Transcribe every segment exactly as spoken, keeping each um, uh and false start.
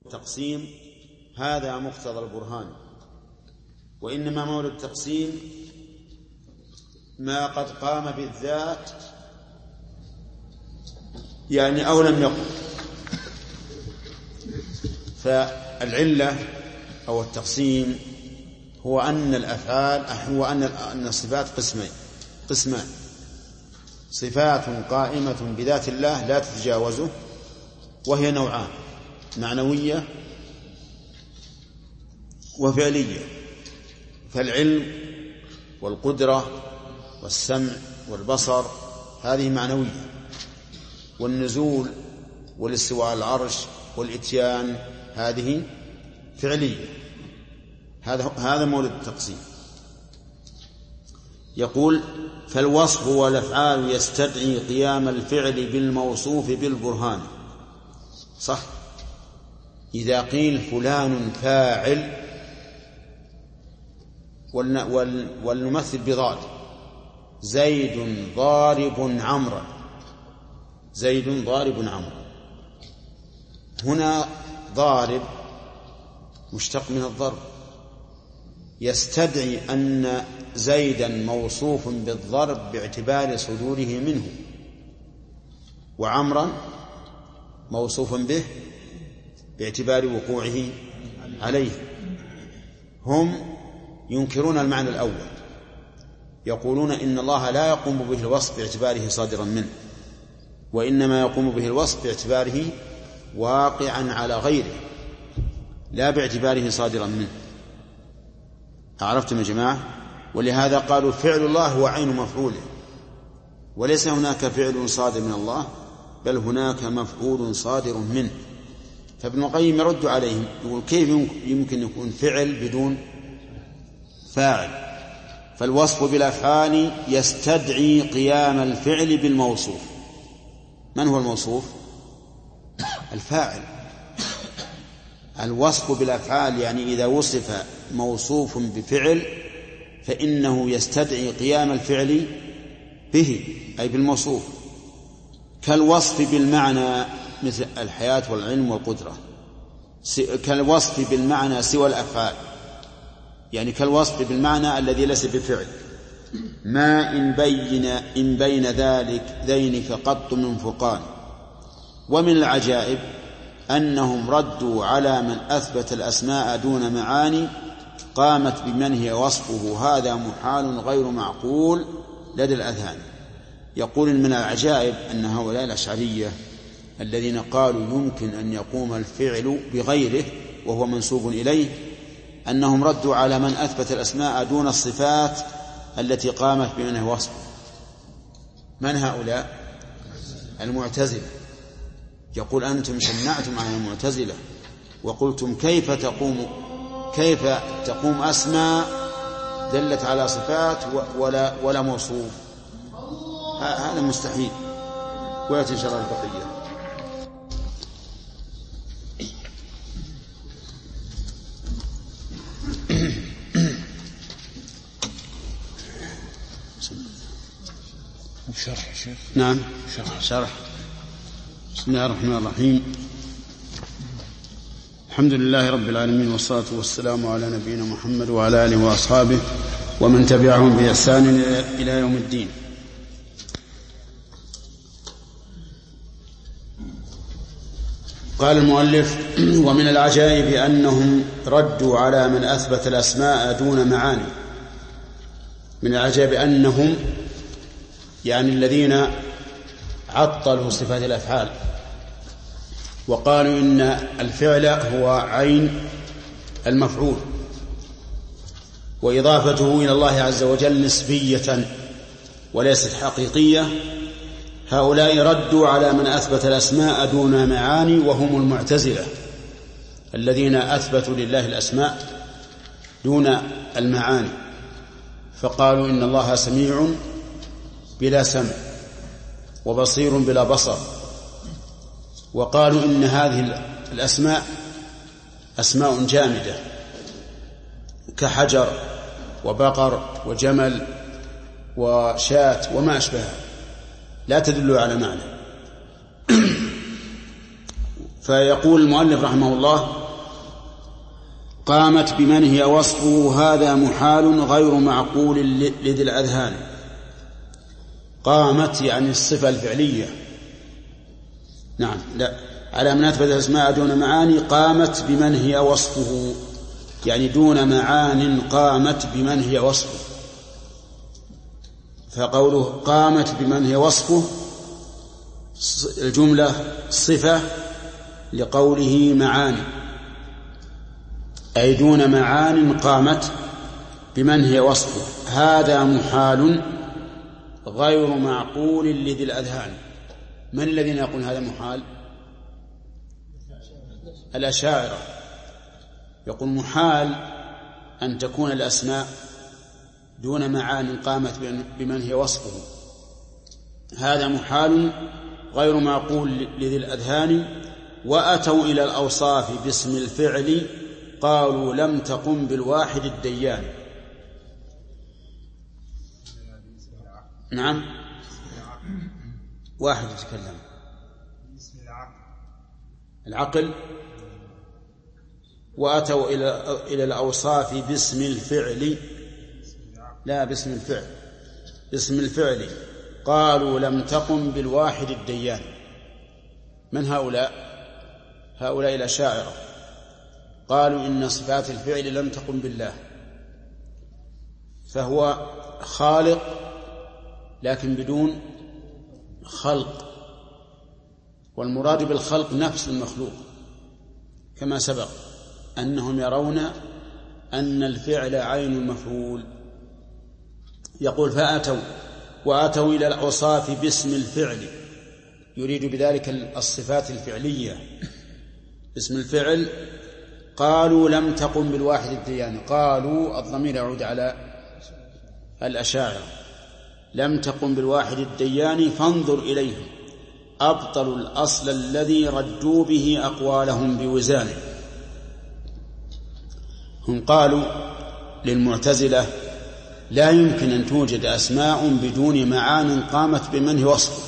التقسيم هذا مقتضى البرهان، وإنما مولد التقسيم ما قد قام بالذات يعني أو لم يقم. فالعلة أو التقسيم هو أن الأفعال هو أن الصفات قسمين قسمان صفات قائمة بذات الله لا تتجاوزه، وهي نوعان: معنوية وفعلية. فالعلم والقدرة والسمع والبصر هذه معنوية، والنزول والاستواء على العرش والإتيان هذه فعلية. هذا هذا مولد التقسيم. يقول: فالوصف والأفعال يستدعي قيام الفعل بالموصوف بالبرهان. صح، إذا قيل فلان فاعل ولنمثل بضاد: زيد ضارب عمرا، زيد ضارب عمرا. هنا ضارب مشتق من الضرب، يستدعي أن زيدا موصوف بالضرب باعتبار صدوره منه، وعمرا موصوف به باعتبار وقوعه عليه. هم ينكرون المعنى الأول، يقولون إن الله لا يقوم به الوصف باعتباره صادرا منه، وإنما يقوم به الوصف باعتباره واقعا على غيره لا باعتباره صادرا منه. أعرفتم يا جماعة؟ ولهذا قالوا فعل الله هو عين مفعوله، وليس هناك فعل صادر من الله، بل هناك مفعول صادر منه. فابن القيم يرد عليهم يقول: كيف يمكن يكون فعل بدون فاعل؟ فالوصف بالأفعال يستدعي قيام الفعل بالموصوف. من هو الموصوف؟ الفاعل. الوصف بالأفعال يعني إذا وصف موصوف بفعل فإنه يستدعي قيام الفعل به أي بالموصوف، كالوصف بالمعنى مثل الحياة والعلم والقدرة، كالوصف بالمعنى سوى الأفعال يعني كالوصف بالمعنى الذي ليس بفعل. ما إن بين, إن بين ذلك ذينك قط من فرقان. ومن العجائب أنهم ردوا على من أثبت الأسماء دون معاني قامت بمن هي وصفه، هذا محال غير معقول لدى الأذهان. يقول: من العجائب أن هؤلاء الأشعرية الذين قالوا يمكن أن يقوم الفعل بغيره وهو منسوب إليه، أنهم ردوا على من أثبت الأسماء دون الصفات التي قامت بمن هي وصفه. من هؤلاء؟ المعتزلة. يقول: أنتم شنعتم على المعتزلة وقلتم كيف تقوم كيف تقوم أسماء دلت على صفات ولا ولا موصوف. هذا مستحيل. ويأتي إن شاء الله البقية. شرح شيخ. نعم، شرح. شرح. بسم الله الرحمن الرحيم. الحمد لله رب العالمين، والصلاة والسلام على نبينا محمد وعلى آله وأصحابه ومن تبعهم بإحسان إلى يوم الدين. قال المؤلف: ومن العجائب أنهم ردوا على من أثبت الأسماء دون معاني. من العجائب أنهم يعني الذين عطلوا صفات الأفعال وقالوا إن الفعل هو عين المفعول وإضافته إلى الله عز وجل نسبية وليست حقيقية. هؤلاء ردوا على من أثبت الأسماء دون معاني، وهم المعتزلة الذين أثبتوا لله الأسماء دون المعاني، فقالوا إن الله سميع بلا سمع وبصير بلا بصر، وقالوا إن هذه الأسماء أسماء جامدة كحجر وبقر وجمل وشاة وما أشبهها لا تدل على معنى. فيقول المؤلف رحمه الله: قامت بمن هي وصفه هذا محال غير معقول لذي الأذهان. قامت يعني الصفة الفعلية، نعم، لا، على من أثبت الأسماء دون معاني. قامت بمن هي وصفه يعني دون معان، قامت بمن هي وصفه. فقوله قامت بمن هي وصفه الجملة صفة لقوله معاني، أي دون معان قامت بمن هي وصفه. هذا محال غير معقول لذي الأذهان. من الذين يقول هذا محال؟ الأشاعرة. يقول محال أن تكون الأسماء دون معان قامت بمن هي وصفه. هذا محال غير معقول لذي الأذهان. وأتوا إلى الأوصاف باسم الفعل قالوا لم تقم بالواحد الديان. نعم، واحد يتكلم. العقل. وأتوا إلى إلى الأوصاف باسم الفعل، لا باسم الفعل، باسم الفعل قالوا لم تقم بالواحد الديان. من هؤلاء؟ هؤلاء الأشاعرة. قالوا إن صفات الفعل لم تقم بالله، فهو خالق لكن بدون خلق، والمراد بالخلق نفس المخلوق، كما سبق أنهم يرون أن الفعل عين المفعول. يقول فأتوا وأتوا إلى الأوصاف باسم الفعل، يريد بذلك الصفات الفعلية باسم الفعل. قالوا لم تقم بالواحد الديان. قالوا الضمير يعود على الأشاعرة. لم تقم بالواحد الديان فانظر إليهم أبطلوا الأصل الذي ردوا به أقوالهم بوزانه. هم قالوا للمعتزلة لا يمكن أن توجد أسماء بدون معان قامت بمن هي وصفه.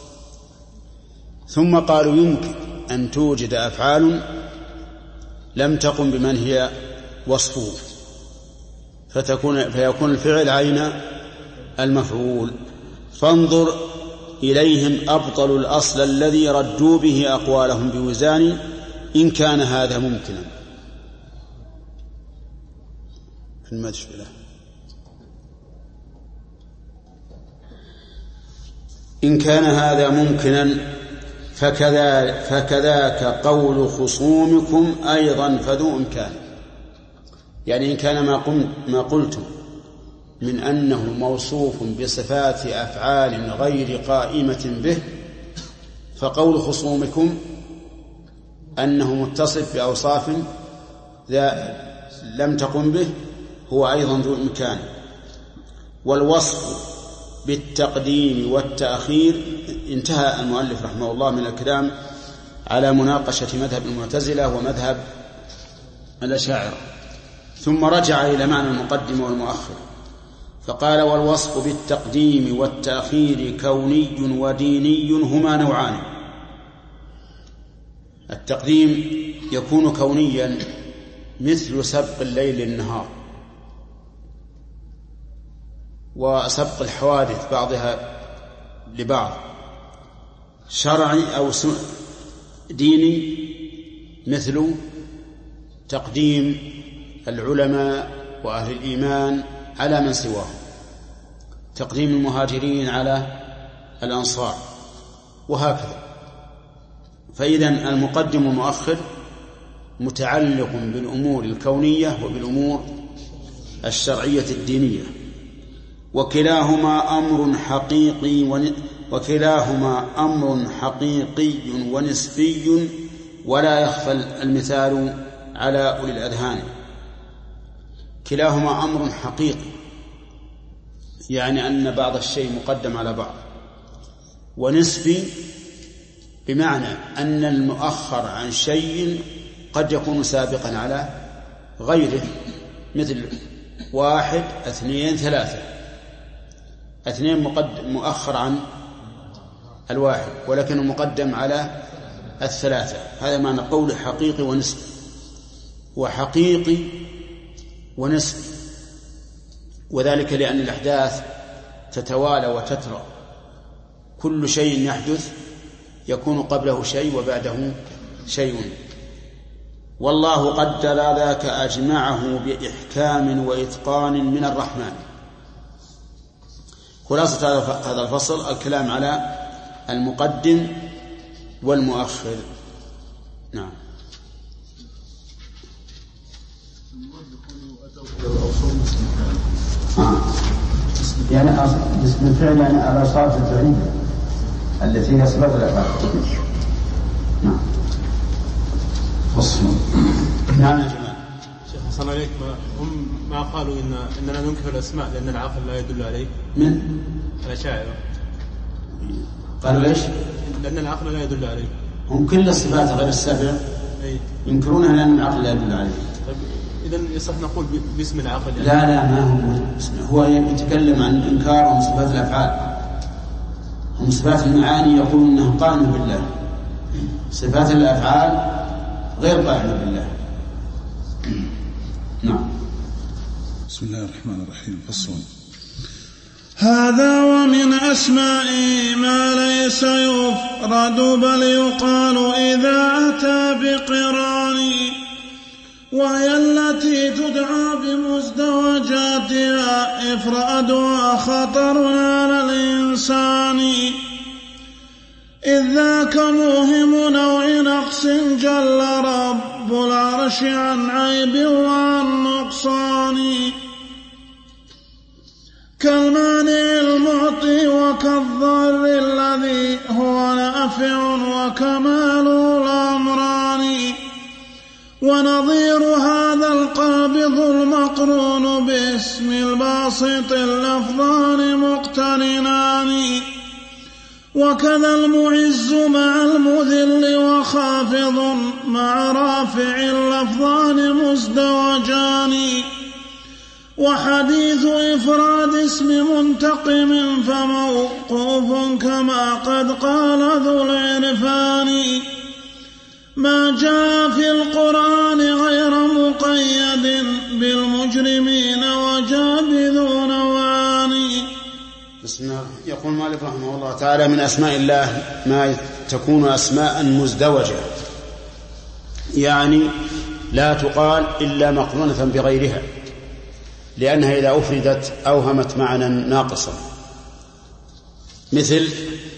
ثم قالوا يمكن أن توجد أفعال لم تقم بمن هي وصفه، فتكون فيكون الفعل عين المفعول. فانظر إليهم أبطلوا الأصل الذي ردوا به أقوالهم بوزان إن كان هذا ممكنا. في المشكلة إن كان هذا ممكنا فكذا فكذاك قول خصومكم أيضا فذو إمكان. يعني إن كان ما, قم ما قلتم من أنه موصوف بصفات أفعال غير قائمة به، فقول خصومكم أنه متصف بأوصاف ذا لم تقم به هو أيضا ذو إمكان. والوصف بالتقديم والتأخير. انتهى المؤلف رحمه الله من الكلام على مناقشة مذهب المعتزلة ومذهب الأشاعرة، ثم رجع إلى معنى المقدم والمؤخر فقال: والوصف بالتقديم والتأخير كوني وديني هما نوعان. التقديم يكون كونيا مثل سبق الليل للنهار، وسبق الحوادث بعضها لبعض. شرعي أو ديني مثل تقديم العلماء وأهل الإيمان على من سواهم، تقديم المهاجرين على الأنصار، وهكذا. فإذا المقدم والمؤخر متعلق بالأمور الكونية وبالأمور الشرعية الدينية، وكلاهما أمر حقيقي ون... وكلاهما أمر حقيقي ونسبي ولا يخفى المثال على أولي الأذهان. كلاهما أمر حقيقي يعني أن بعض الشيء مقدم على بعض، ونسبي بمعنى أن المؤخر عن شيء قد يكون سابقا على غيره، مثل واحد اثنين ثلاثة، اثنين مقدم مؤخر عن الواحد ولكن مقدم على الثلاثة. هذا معنى قول حقيقي ونسبي. وحقيقي ونسبي، وذلك لأن الأحداث تتوالى وتترى، كل شيء يحدث يكون قبله شيء وبعده شيء. والله قدر ذاك أجمعه بإحكام وإتقان من الرحمن. خلاصة هذا الفصل الكلام على المقدم والمؤخر. نعم. آه. يعني اسم الفعل يعني الأوصاف الفعلية التي هي صفات الأفعال. نعم. فصل. نعم يا جماعة. شيخ حسن عليك، هم ما قالوا إن إننا ننكر الأسماء لأن العقل لا يدل عليه. من؟ الأشاعرة. قالوا ليش؟ لأن العقل لا يدل عليه. هم كل الصفات غير السبع أي. ينكرونها لأن العقل لا يدل عليه. طيب إذن يصح نقول باسم العقل يعني؟ لا لا ما هو هو يتكلم عن إنكارهم صفات الأفعال. هم صفات المعاني يقولون أنها قائمة بالله، صفات الأفعال غير قائمة بالله. نعم. بسم الله الرحمن الرحيم. فصل. هذا ومن أسمائه ما ليس يفرد بل يقال إذا أتى بقران، وهي التي تدعى بمزدوجاتها إفرادها خطر على الإنسان، إذ ذاك موهم نوع نقص جل رب العرش عن عيب وعن نقصان، كالمانع المعطي وكالضر الذي هو نافع وكمال الأمران، ونظير هذا القابض المقرون باسم الباسط اللفظان مقترنان، وكذا المعز مع المذل وخافض مع رافع اللفظان مزدوجان، وحديث إفراد اسم منتقم فموقوف كما قد قال ذو العرفان، ما جاء في القرآن غير مقيد بالمجرمين وجابذون وعاني. بسم الله. يقول مالك رحمه الله تعالى: من أسماء الله ما تكون أسماء مزدوجة، يعني لا تقال إلا مقرونة بغيرها، لأنها إذا أفردت أوهمت معنى ناقصا. مثل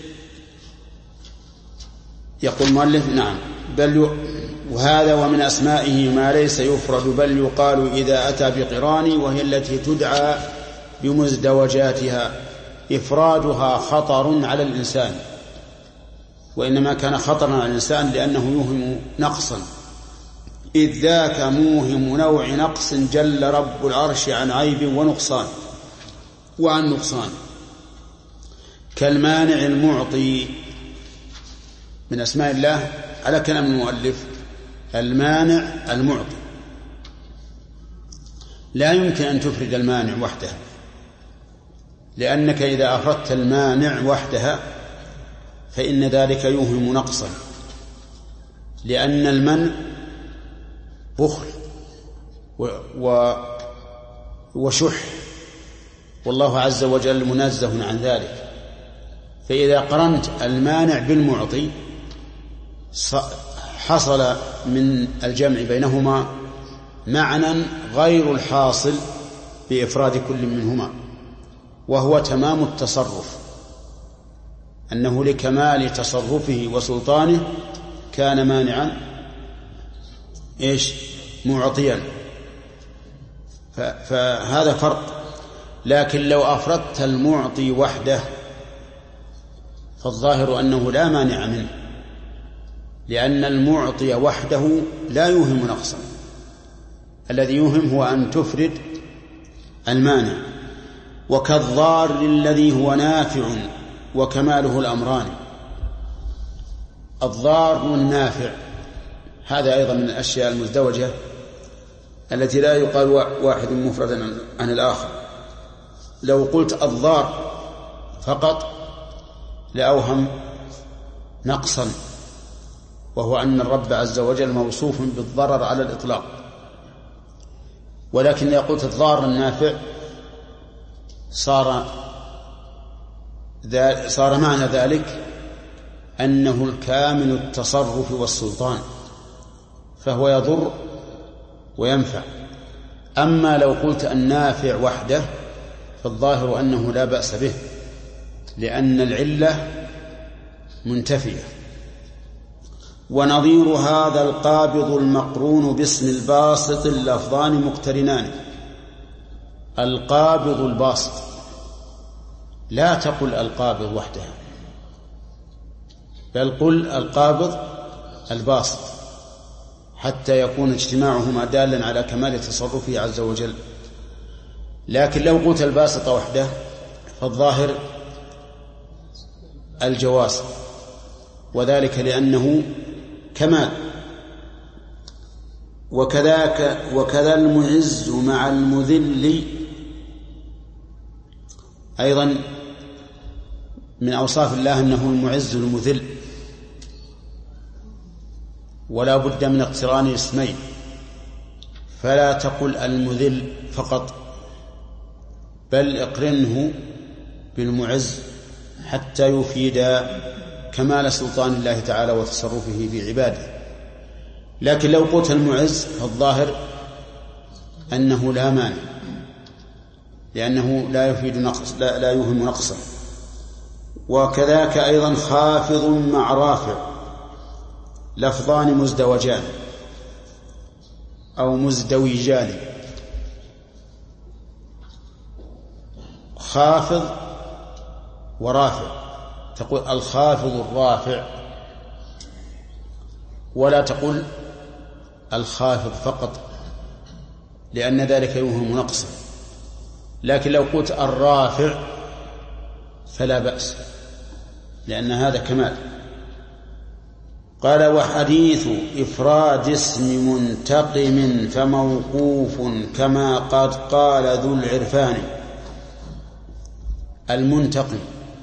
يقول مؤلف: نعم بل ي... وهذا ومن أسمائه ما ليس يفرد بل يقال إذا أتى بقران، وهي التي تدعى بمزدوجاتها إفرادها خطر على الإنسان، وإنما كان خطرا على الإنسان لأنه يوهم نقصا، إذ ذاك موهم نوع نقص جل رب العرش عن عيب ونقصان وعن نقصان، كالمانع المعطي. من أسماء الله على كلام المؤلف المانع المعطي، لا يمكن أن تفرد المانع وحده، لأنك إذا أفردت المانع وحدها فإن ذلك يوهم نقصا، لأن المنع بخل و... و... وشح، والله عز وجل منزه عن ذلك. فإذا قرنت المانع بالمعطي حصل من الجمع بينهما معنى غير الحاصل بإفراد كل منهما، وهو تمام التصرف، أنه لكمال تصرفه وسلطانه كان مانعا إيش معطيا، فهذا فرق. لكن لو أفردت المعطي وحده فالظاهر أنه لا مانع منه، لأن المعطي وحده لا يوهم نقصا، الذي يوهم هو أن تفرد المانع. وكالضار الذي هو نافع وكماله الأمران، الضار والنافع هذا أيضا من الأشياء المزدوجة التي لا يقال واحد مفردا عن الآخر. لو قلت الضار فقط لأوهم نقصا، وهو أن الرب عز وجل موصوف بالضرر على الإطلاق. ولكن إذا قلت الضار النافع صار صار معنى ذلك أنه الكامل التصرف والسلطان، فهو يضر وينفع. أما لو قلت النافع وحده فالظاهر أنه لا بأس به، لأن العلة منتفية. ونظير هذا القابض المقرون باسم الباسط اللفظان مقترنان. القابض الباسط، لا تقل القابض وحدها، بل قل القابض الباسط، حتى يكون اجتماعهما دالا على كمال تصرفه عز وجل. لكن لو قلت الباسط وحده فالظاهر الجواز، وذلك لأنه كمال. وكذاك وكذا المعز مع المذل أيضا من أوصاف الله أنه المعز المذل، ولا بد من اقتران اسمين، فلا تقل المذل فقط، بل اقرنه بالمعز حتى يفيد كمال سلطان الله تعالى وتصرفه في عباده. لكن لو قلت المعز فالظاهر أنه لا مانع، لأنه لا يفيد نقص، لا, لا يوهم نقصا. وكذاك أيضا خافض مع رافع لفظان مزدوجان أو مزدوجان. خافض ورافع، تقول الخافض الرافع، ولا تقول الخافض فقط، لأن ذلك يوهم نقصا. لكن لو قلت الرافع فلا بأس، لأن هذا كمال. قال وحديث إفراد اسم منتقم فموقوف كما قد قال ذو العرفان. المنتقم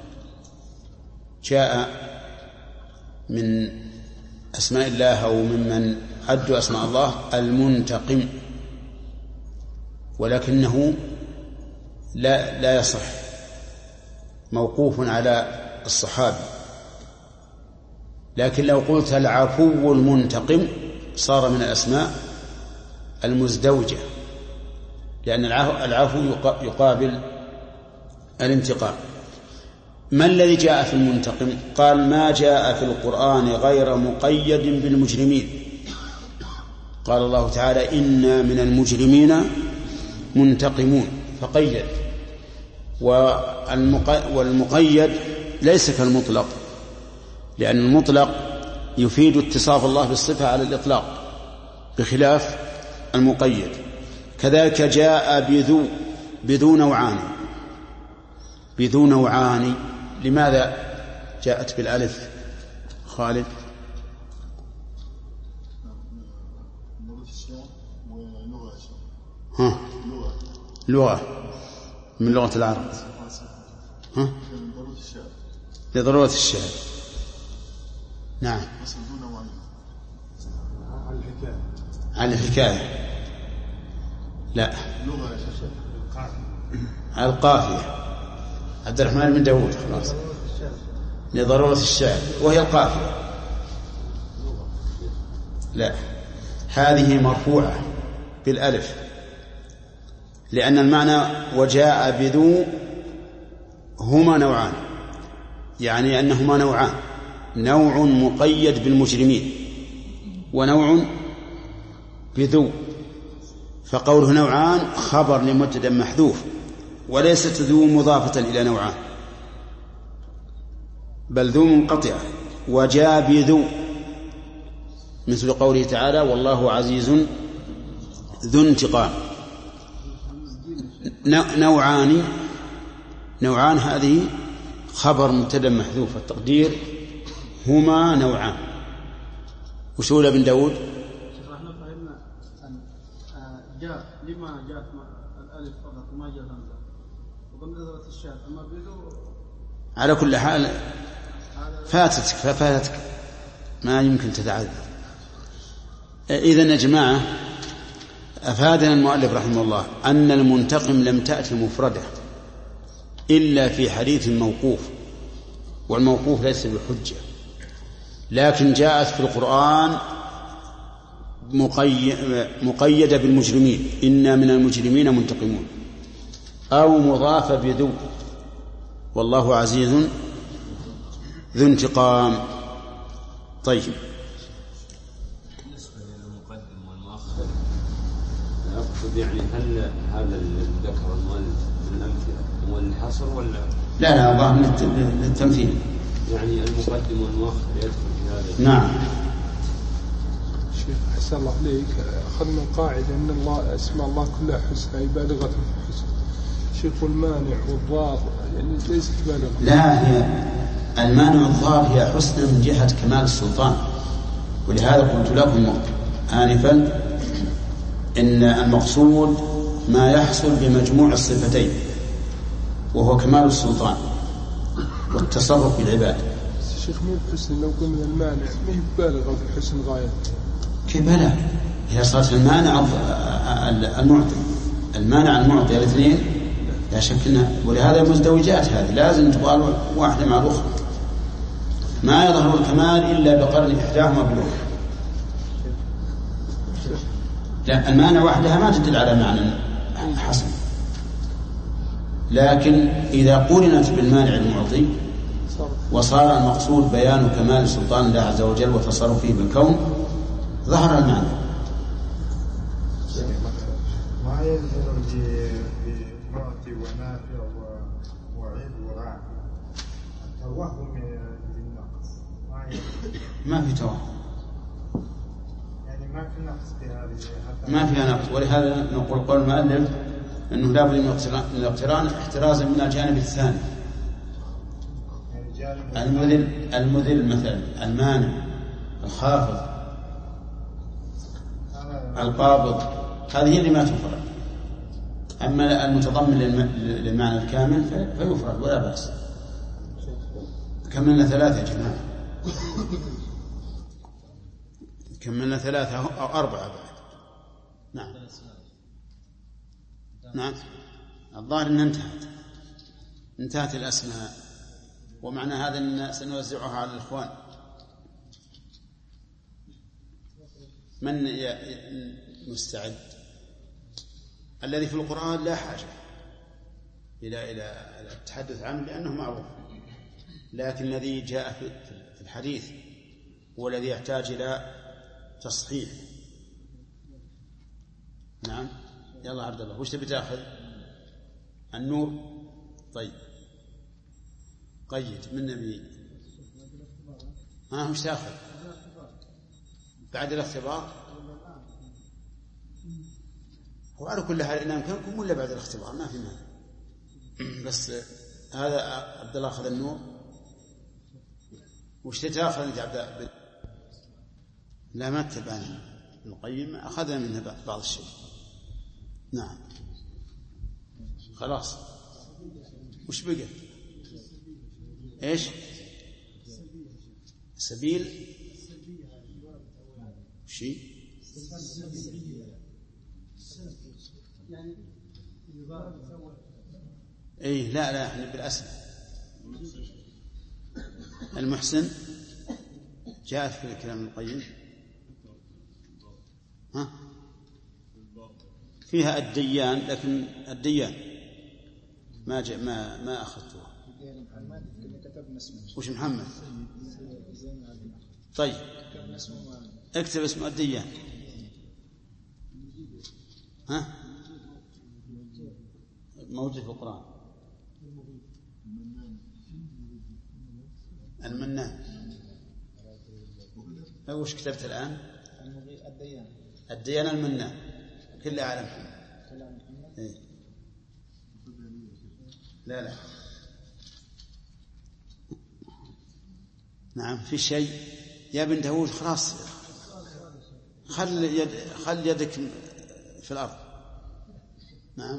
جاء من أسماء الله أو ممن عدوا أسماء الله المنتقم، ولكنه لا, لا يصح، موقوف على الصحابي. لكن لو قلت العفو المنتقم صار من الأسماء المزدوجة، لأن العفو يقابل الانتقام. ما الذي جاء في المنتقم؟ قال ما جاء في القرآن غير مقيد بالمجرمين. قال الله تعالى إنا من المجرمين منتقمون، فقيد. والمقيد ليس كالمطلق، لأن المطلق يفيد اتصاف الله بالصفة على الإطلاق بخلاف المقيد. كذلك جاء بذو بذو نوعان بذو نوعان لماذا جاءت بالألف؟ خالد. ها لغة من لغة العرب، ها لضرورة الشعر. نعم على الحكاية، لا على القافية. عبد الرحمن بن داود خلاص لضرورة الشعر، وهي القافية. لا، هذه مرفوعة بالألف، لأن المعنى وجاء بذو هما نوعان، يعني أنهما نوعان، نوع مقيد بالمجرمين ونوع بذو. فقوله نوعان خبر لمبتدأ محذوف، وليست ذو مضافة إلى نوعان، بل ذو منقطعة. وجاء بذو مثل قوله تعالى والله عزيز ذو انتقام. نوعان نوعان هذه خبر مبتدأ محذوف، التقدير هما نوعان. وشول بن داود احنا فهمنا أن جاء لما جاءت الألف فقط وما جاءت همزة وضمن ذات الشاذ. أما بدو على كل حال فاتتك ففاتتك ما يمكن تتعذر. إذن يا جماعة أفادنا المؤلف رحمه الله أن المنتقم لم تأتي مفردة إلا في حديث موقوف، والموقوف ليس بحجة، لكن جاءت في القرآن مقيدة بالمجرمين، إنا من المجرمين منتقمون، أو مضافة بذو، والله عزيز ذو انتقام. طيب، بالنسبة للمقدم والمؤخر أقصد يعني هل هذا الذكر المؤلف من الأمثلة هو الحصر ولا لا لا الله للتمثيل، يعني المقدم والمؤخر يدخل في هذا؟ نعم. شيخ أحسن الله عليك، أخذنا قاعدة أن الله أسماء الله كلها حسنى بالغة في الحسن. شيخ والمانع والضار يعني ليست بالغة. لا، هي المانع والضار هي حسنى من جهة كمال السلطان، ولهذا قلت لكم آنفا إن المقصود ما يحصل بمجموع الصفتين، وهو كمال السلطان والتصرف في العباد. الشيخ مو الحسن لو قلنا المانع ما هي بالغة في الحسن غاية. كيف لا؟ هي صارت المانع المعطي، المانع المعطي الاثنين لا شك انها، ولهذا مزدوجات هذه لازم تقال واحدة مع الأخرى، ما يظهر الكمال إلا بقرن إحداهما بالأخرى. لا، المانع وحدها ما تدل على معنى حسن، لكن إذا قرنت بالمانع المعطي وصار المقصود بيان كمال سلطان الله عز وجل وتصرفه بالكون ظهر المعنى. ما يظهر بمعطي ونافع وعيد ورافع التوهم بالنقص ما في توهم، يعني ما في نقص في هذه، ما فيها نقص. ولهذا نقول قول المؤلف أنه لا بد من الاقتران احترازا من الجانب الثاني، المذل المذل مثلا، المانع، الخافض، القابض، هذه اللي ما تفرد. أما المتضمن للمعنى الكامل فيفرد ولا بأس. كملنا ثلاثة يا جماعة، كملنا ثلاثة أو أربعة بعد. نعم نعم، الظاهر أنها انتهت انتهت الأسماء، ومعنى هذا أن سنوزعها على الإخوان. من مستعد؟ الذي في القرآن لا حاجة إلى إلى التحدث عنه لأنه معروف، لكن الذي جاء في الحديث هو الذي يحتاج إلى تصحيح. نعم، يلا عبد الله، وش تبي تأخذ؟ النور. طيب قيد من نبي. ها وش تأخذ بعد الاختبار؟ هو على كل حال إن أمكنكم ولا بعد الاختبار ما في مانع، بس هذا عبد الله أخذ النور. وش تأخذ أنت عبد الله؟ لا ما اتبعنا القيم، أخذنا منها بعض الشيء. نعم خلاص. وش بقى؟ إيش سبيل شيء إيه؟ لا لا، احنا بالأسف المحسن جاءت في الكلام القيم. ها فيها الديان، لكن الديان ما جاء ما ما أخذتها. وش محمد؟ طيب اكتب اسم الديان. ها موجود في القرآن. المنان. وش كتبت الآن؟ الديان. الديان المنان كله على محمد. إيه؟ لا لا نعم. في شيء يا بن داود؟ خلاص خل يد خل يدك في الأرض. نعم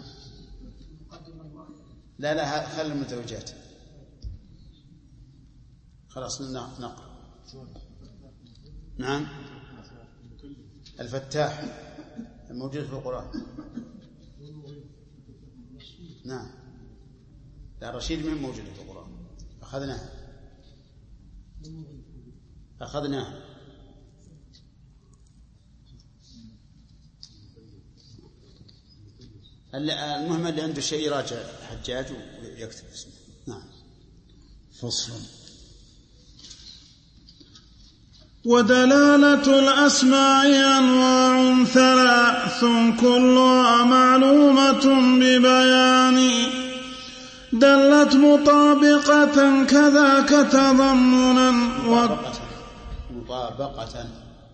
لا لا خل المتوجات. خلاص نقرأ. نعم الفتاح الموجود في القرآن. نعم لا الرشيد من موجود في القرآن أخذناها أخذناها المهم اللي عنده شيء يراجع حجاج ويكتب اسمه. نعم. فصل. ودلالة الأسماء أنواع ثلاث كلها معلومة ببيان دلت مطابقة كذاك تضمنا مطابقة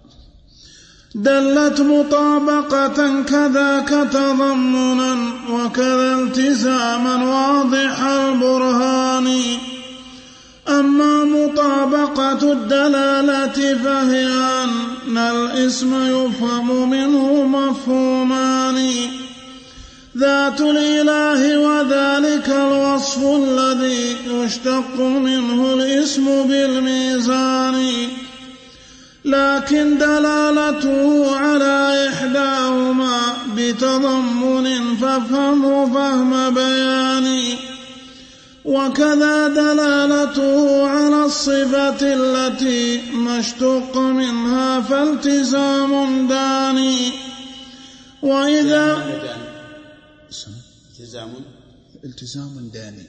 دلت مطابقة كذاك تضمنا وكذا التزاما واضح البرهان. أما مطابقة الدلالة فهي أن الاسم يفهم منه مفهومان ذات الإله وذلك الوصف الذي يشتق منه الاسم بالميزان لكن دلالته على إحداهما بتضمن فافهمه فهم بيان وكذا دلالته على الصفة التي ما اشتق منها فالتزام داني. وإذا التزام التزام داني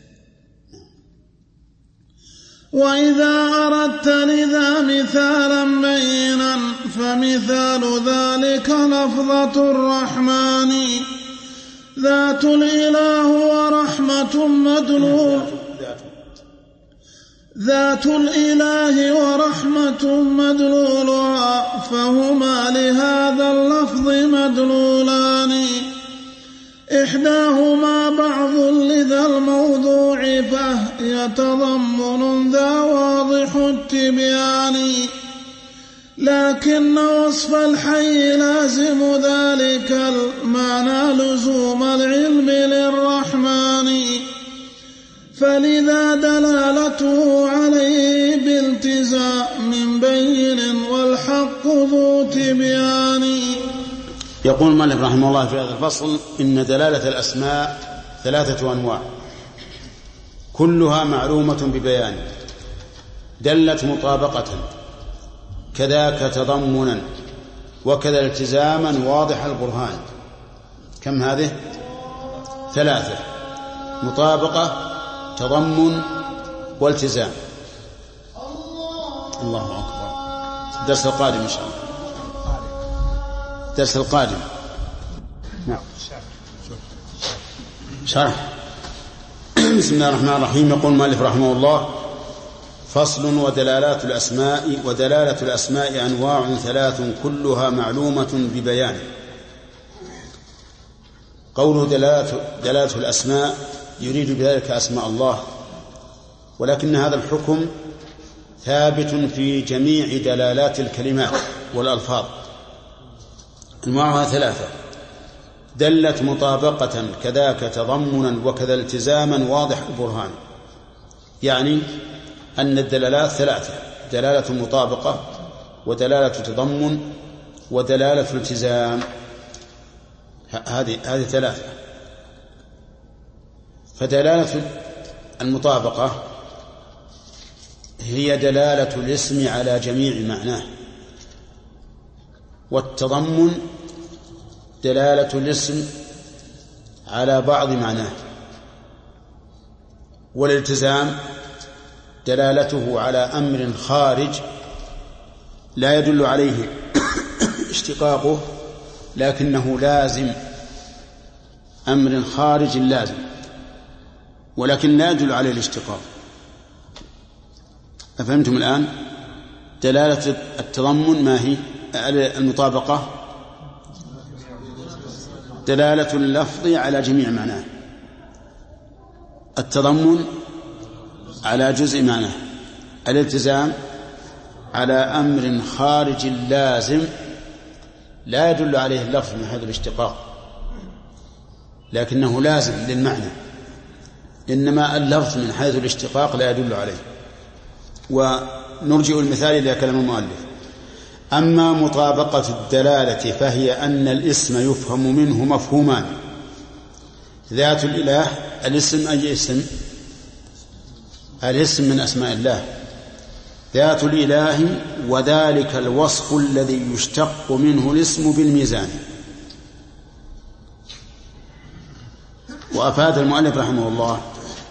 وإذا أردت لذا مثالا بينا فمثال ذلك لفظة الرحمن ذات الإله ورحمة مدلول ذات الإله ورحمة مدلولها فهما لهذا اللفظ مدلولان إحداهما بعض لذا الموضوع فهي تضمن ذا واضح التبيان لكن وصف الحي لازم ذلك المعنى لزوم العلم للرحمن فلذا دلالته عليه بالتزام بين والحق ذو تبيان. يقول المؤلف رحمه الله في هذا الفصل إن دلالة الأسماء ثلاثة أنواع كلها معلومة ببيان دلت مطابقة كذاك تضمنا وكذا التزاما واضح البرهان. كم هذه؟ ثلاثة: مطابقة تضمن والتزام. الله أكبر. الدرس القادم إن شاء الله الدرس القادم. نعم شرح. بسم الله الرحمن الرحيم. يقول المؤلف رحمه الله: فصل. ودلالات الأسماء ودلالة الأسماء أنواع ثلاث كلها معلومة ببيان. قوله دلالة, دلالة الأسماء يريد بذلك أسماء الله، ولكن هذا الحكم ثابت في جميع دلالات الكلمات والألفاظ. أنواعها ثلاثة: دلت مطابقة كذاك تضمنا وكذا التزاما واضح البرهان. يعني أن الدلالات ثلاثة: دلالة مطابقة ودلالة تضمن ودلالة التزام. هذه هذه ثلاثة. فدلالة المطابقة هي دلالة الاسم على جميع معناه، والتضمن دلالة الاسم على بعض معناه، والالتزام دلالته على أمر خارج لا يدل عليه اشتقاقه لكنه لازم، أمر خارج لازم ولكن لا يدل عليه الاشتقاق. أفهمتم الآن؟ دلالة التضمن ما هي؟ المطابقة دلالة اللفظ على جميع معناه، التضمن على جزء معناه، الالتزام على أمر خارج لازم لا يدل عليه اللفظ من هذا الاشتقاق لكنه لازم للمعنى، إنما اللفظ من حيث الاشتقاق لا يدل عليه. ونرجع المثال إلى كلام المؤلف: أما مطابقة الدلالة فهي أن الاسم يفهم منه مفهومان. ذات الإله الاسم أي اسم؟ الاسم من أسماء الله، ذات الإله، وذلك الوصف الذي يشتق منه الاسم بالميزان. وأفاد المؤلف رحمه الله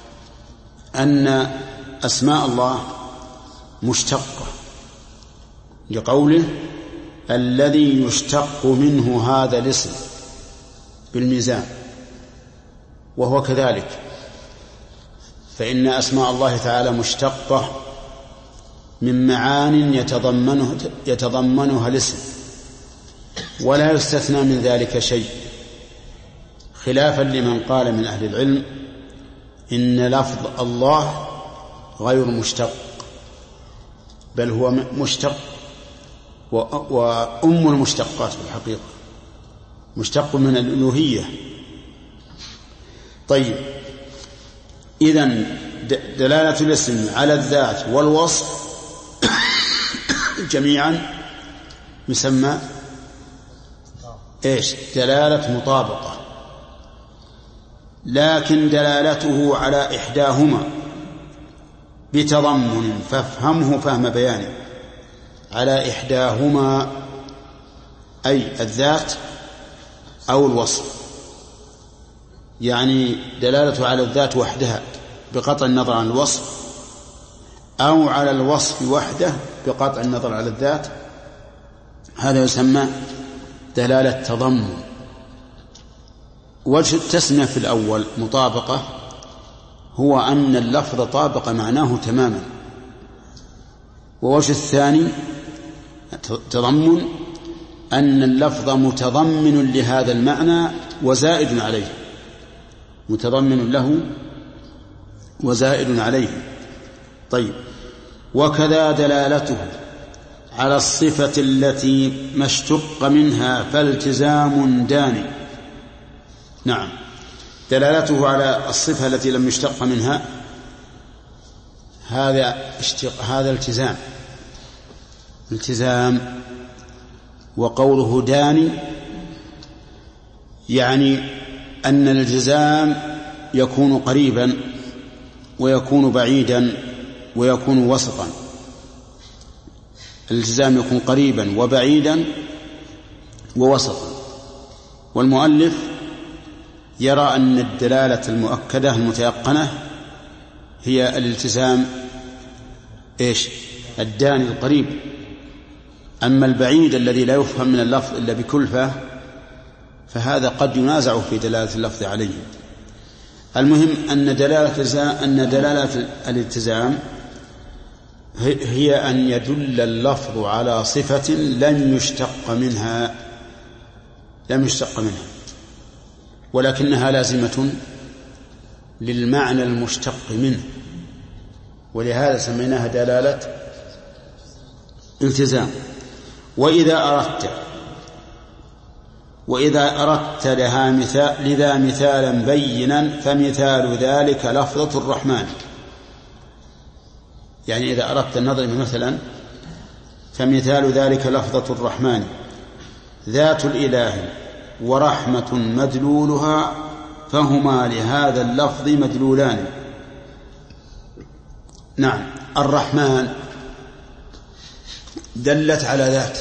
أن أسماء الله مشتقة لقوله الذي يشتق منه هذا الاسم بالميزان، وهو كذلك، فإن أسماء الله تعالى مشتقة من معان يتضمنه يتضمنها الاسم، ولا يستثنى من ذلك شيء، خلافا لمن قال من أهل العلم إن لفظ الله غير مشتق، بل هو مشتق وأم المشتقات في الحقيقة، مشتق من الألوهية. طيب، إذن دلالة الاسم على الذات والوصف جميعا يسمى إيش؟ دلالة مطابقة. لكن دلالته على إحداهما بتضمن، فافهمه فهم بيانه، على إحداهما أي الذات أو الوصف، يعني دلالته على الذات وحدها بقطع النظر عن الوصف، أو على الوصف وحده بقطع النظر على الذات، هذا يسمى دلالة تضمن. وجه التسمية في الأول مطابقة، هو أن اللفظ طابق معناه تماما. ووجه الثاني تضمن، أن اللفظ متضمن لهذا المعنى وزائد عليه، متضمن له وزائد عليه. طيب، وكذا دلالته على الصفة التي ما اشتق منها فالتزام داني. نعم، دلالته على الصفة التي لم يشتق منها هذا اشتق هذا التزام التزام وقوله داني يعني أن الالتزام يكون قريبا ويكون بعيدا ويكون وسطا. الالتزام يكون قريبا وبعيدا ووسطا. والمؤلف يرى أن الدلالة المؤكدة المتيقنة هي الالتزام إيش؟ الداني القريب. أما البعيد الذي لا يفهم من اللفظ إلا بكلفة فهذا قد ينازع في دلالة اللفظ عليه. المهم أن دلالة أن دلالة الالتزام هي أن يدل اللفظ على صفة لم يشتق منها لم يشتق منها ولكنها لازمة للمعنى المشتق منه، ولهذا سميناها دلالة التزام. وإذا أردت وإذا أردت لها مثال لذا مثالا بينا فمثال ذلك لفظة الرحمن. يعني إذا أردت النظر مثلا فمثال ذلك لفظة الرحمن، ذات الإله ورحمة مدلولها فهما لهذا اللفظ مدلولان. نعم، الرحمن دلت على ذات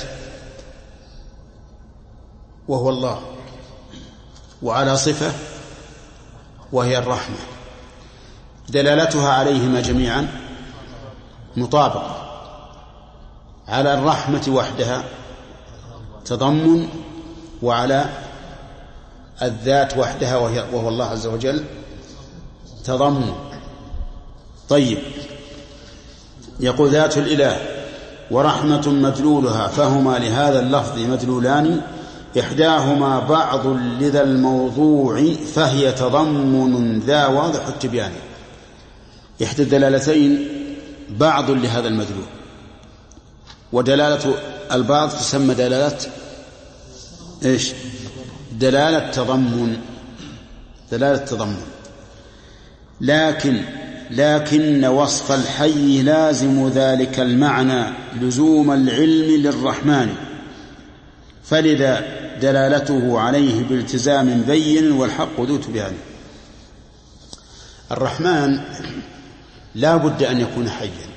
وهو الله، وعلى صفة وهي الرحمة، دلالتها عليهما جميعا مطابقة. على الرحمة وحدها تضمن، وعلى الذات وحدها وهو الله عز وجل تضمن. طيب، يقول ذات الإله ورحمة مدلولها فهما لهذا اللفظ مدلولان، إحداهما بعض لذا الموضوع فهي تضمن ذا واضح التبيان. إحدى الدلالتين بعض لهذا المدلول، ودلالة البعض تسمى دلالة إيش؟ دلالة تضمن دلالة تضمن. لكن لكن وصف الحي لازم ذلك المعنى لزوم العلم للرحمن، فلذا دلالته عليه بالتزام بين والحق ذو تبيان. الرحمن لا بد أن يكون حيا،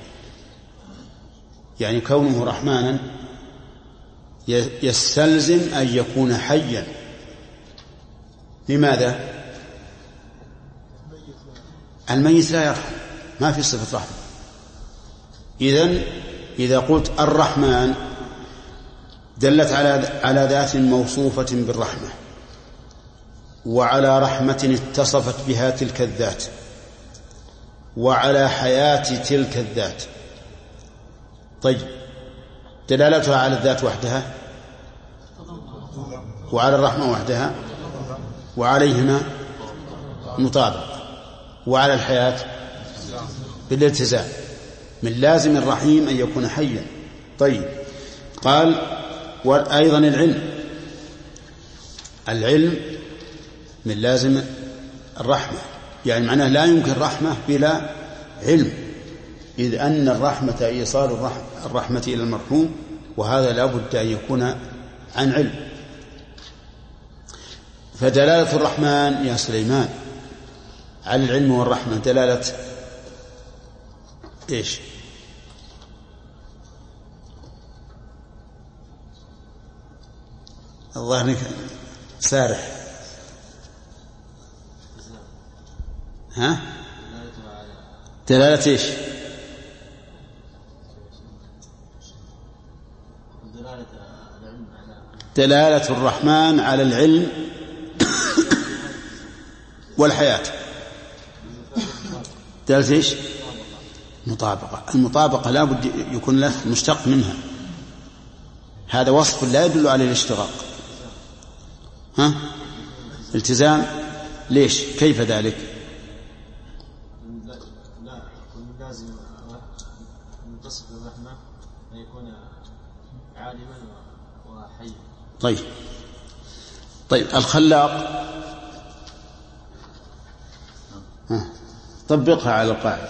يعني كونه رحمانا يستلزم أن يكون حيا. لماذا؟ الميت لا يرحم، ما في صفة رحمة. إذن إذا قلت الرحمن دلت على على ذات موصوفة بالرحمة، وعلى رحمة اتصفت بها تلك الذات، وعلى حياة تلك الذات. طيب دلالتها على الذات وحدها وعلى الرحمة وحدها وعليهما مطابق، وعلى الحياة بالالتزام. من لازم الرحيم أن يكون حيا. طيب قال وأيضا العلم، العلم من لازم الرحمة، يعني معناه لا يمكن رحمة بلا علم، إذ أن الرحمة إيصال الرحمة إلى المرحوم، وهذا لا بد أن يكون عن علم. فدلالة الرحمن يا سليمان على العلم والرحمة دلالة إيش؟ الظاهر سارح. ها؟ دلالة إيش؟ دلالة الرحمن على العلم والحياة. دلالة إيش؟ مطابقة. المطابقة لا بد يكون له مشتق منها، هذا وصف لا يدل على الاشتراك. ها؟ التزام. ليش؟ كيف ذلك؟ لا يكون لازم متصف بالرحمة أن يكون عالما وحيا. طيب طيب الخلاق ها. طبقها على القاعدة.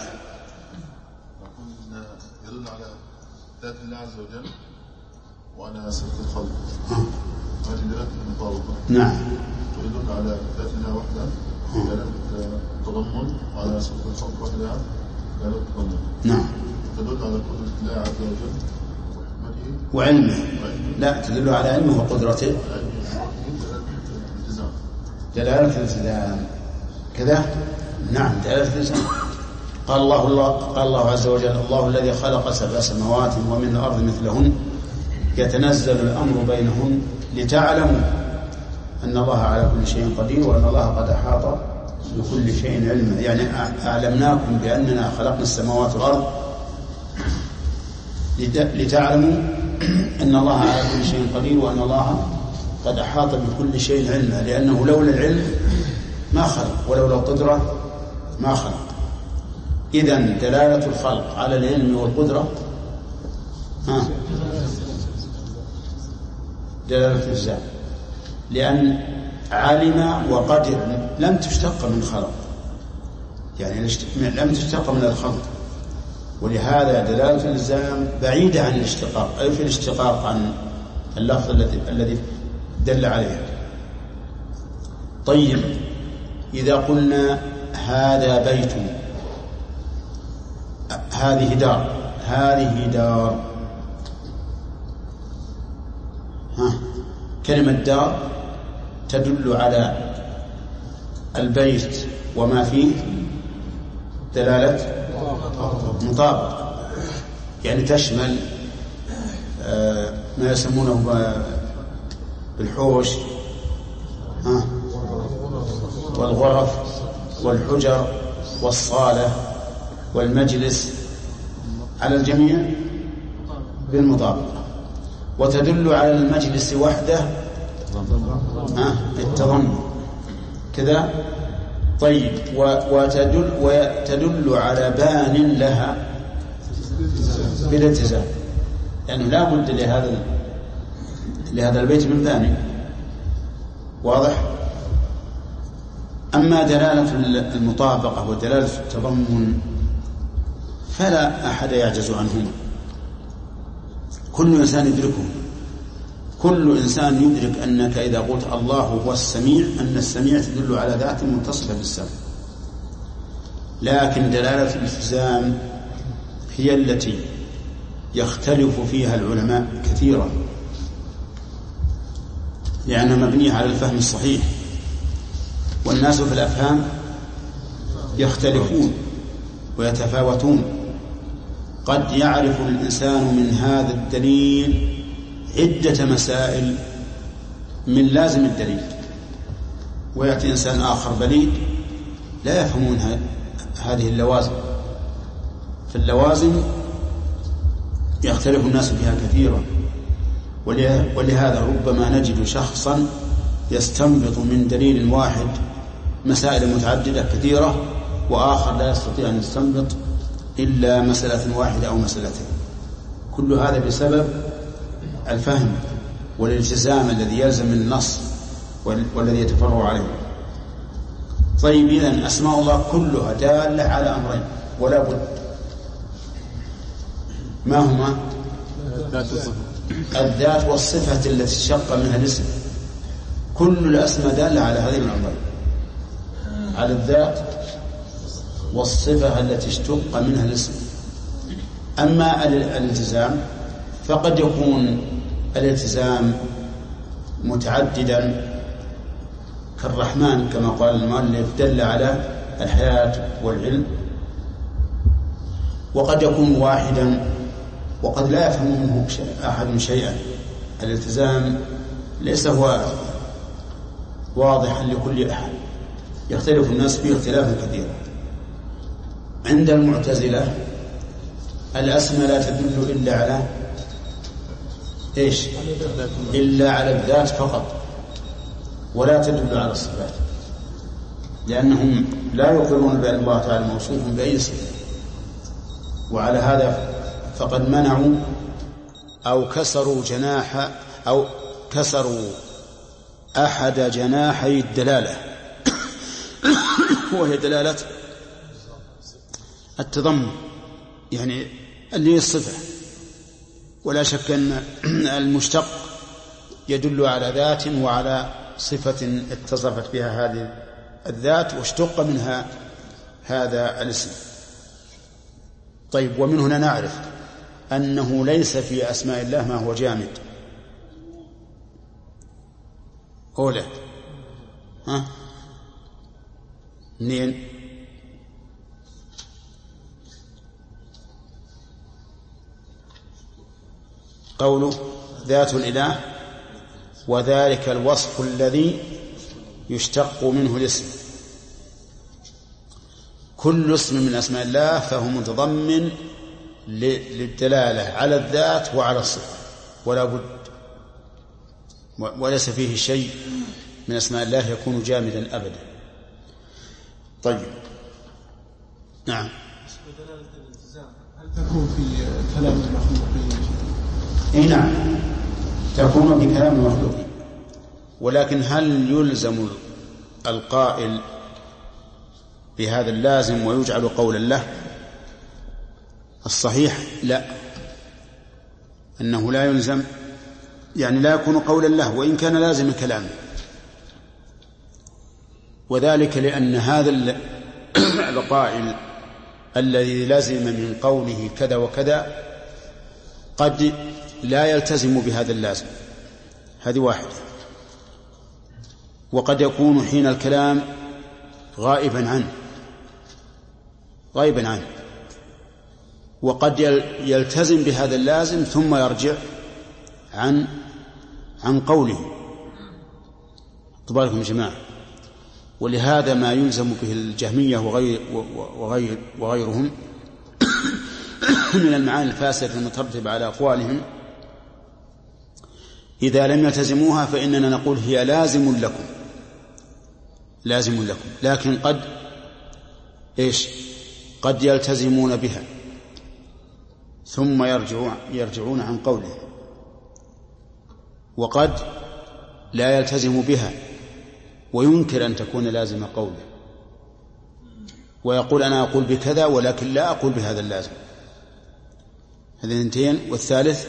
يدل على ذات الله عز وجل وعلى صفة الخلق، هذه دلالة المطابقة. نعم. ويدل على ذات الله وحدها دلالة التضمن، وعلى صفة الخلق وحدها دلالة التضمن. نعم. تدل على قدرة الله عز وجل وحكمته وعلمه. لا، تدل على علمه وقدرته. دلالة الالتزام كذا. نعم دلالة الالتزام. قال الله الله قال الله عز وجل الله الذي خلق سبع سماوات ومن الأرض مثلهن يتنزل الأمر بينهن لتعلموا أن الله على كل شيء قدير وأن الله قد أحاط بكل شيء علما. يعني أعلمناكم بأننا خلقنا السماوات والأرض لتعلموا أن الله على كل شيء قدير وأن الله قد أحاط بكل شيء علما، لأنه لولا العلم ما خلق، ولولا القدرة ما خلق. إذن دلالة الخلق على العلم والقدرة ها دلالة الإلزام، لأن علم وقدر لم تشتق من خلق، يعني لم تشتق من الخلق، ولهذا دلالة الإلزام بعيدة عن الاشتقاق، أي في الاشتقاق عن اللفظ الذي الذي دل عليه. طيب إذا قلنا هذا بيت، هذه دار، هذه دار، ها كلمة دار تدل على البيت وما فيه دلالة مطابق، يعني تشمل ما يسمونه بالحوش ها والغرف والحجر والصالة والمجلس على الجميع بالمطابقة، وتدل على المجلس وحده ها بالتضمن كذا. طيب وتدل وتدل على بان لها بالالتزام، يعني لا بد لهذا لهذا البيت من باني. واضح؟ أما دلالة المطابقة ودلالة التضمن فلا أحد يعجز عنهما، كل إنسان يدركه. كل إنسان يدرك أنك إذا قلت الله هو السميع أن السميع تدل على ذات متصفة بالسمع، لكن دلالة الالتزام هي التي يختلف فيها العلماء كثيرا، لأنها مبنية على الفهم الصحيح، والناس في الأفهام يختلفون ويتفاوتون. قد يعرف الإنسان من هذا الدليل عدة مسائل من لازم الدليل، ويأتي إنسان آخر بليد لا يفهمون هذه اللوازم. فاللوازم يختلف الناس فيها كثيرا، ولهذا ربما نجد شخصا يستنبط من دليل واحد مسائل متعددة كثيرة، وآخر لا يستطيع أن يستنبط إلا مسألة واحدة أو مسألتين. كل هذا بسبب الفهم والالتزام الذي يلزم من النص والذي يتفرع عليه. طيب، إذن أسماء الله كلها دالة على أمرين ولا بد. ما هما؟ الذات والصفة التي اشتق منها الاسم. كل الأسماء دالة على هذين الأمرين، على الذات والصفة التي اشتق منها الاسم. أما الالتزام فقد يكون الالتزام متعددا كالرحمن كما قال المؤلف دل على الحياة والعلم، وقد يكون واحدا وقد لا يفهم منه أحد شيئا. الالتزام ليس هو واضحا لكل أحد، يختلف الناس فيه اختلافا كثيرا. عند المعتزلة الأسماء لا تدل إلا على إيش؟ إلا على الذات فقط، ولا تدل على الصفات، لأنهم لا يقرون بأن الله تعالى موصوف بأي صفة. وعلى هذا فقد منعوا أو كسروا جناح أو كسروا أحد جناحي الدلالة وهي دلالة التضمن، يعني اللي الصفة. ولا شك أن المشتق يدل على ذات وعلى صفة اتصفت بها هذه الذات واشتق منها هذا الاسم. طيب، ومن هنا نعرف أنه ليس في أسماء الله ما هو جامد. أولا ها منين؟ قوله ذات الإله وذلك الوصف الذي يشتق منه الاسم. كل اسم من أسماء الله فهو متضمن للدلالة على الذات وعلى الصفة، ولا بد، وليس فيه شيء من أسماء الله يكون جامدا أبدا. طيب، نعم. هل تكون في كلام المخلوقين؟ إيه نعم، تكون في كلام المخلوقين، ولكن هل يلزم القائل بهذا اللازم ويجعل قولا له؟ الصحيح لا، أنه لا يلزم، يعني لا يكون قولا له وإن كان لازم كلامه. وذلك لأن هذا القائل الذي لازم من قوله كذا وكذا قد لا يلتزم بهذا اللازم، هذه واحدة. وقد يكون حين الكلام غائبا عنه غائبا عنه وقد يلتزم بهذا اللازم ثم يرجع عن عن قوله. طبعاً يا جماعة، ولهذا ما يلزم به الجهمية وغير وغير وغيرهم من المعاني الفاسدة المترتبة على أقوالهم، إذا لم يلتزموها فإننا نقول هي لازم لكم لازم لكم لكن قد إيش قد يلتزمون بها ثم يرجعون يرجعون عن قوله، وقد لا يلتزم بها وينكر أن تكون لازم قوله، ويقول أنا أقول بكذا ولكن لا أقول بهذا اللازم. هذين اثنتين. والثالث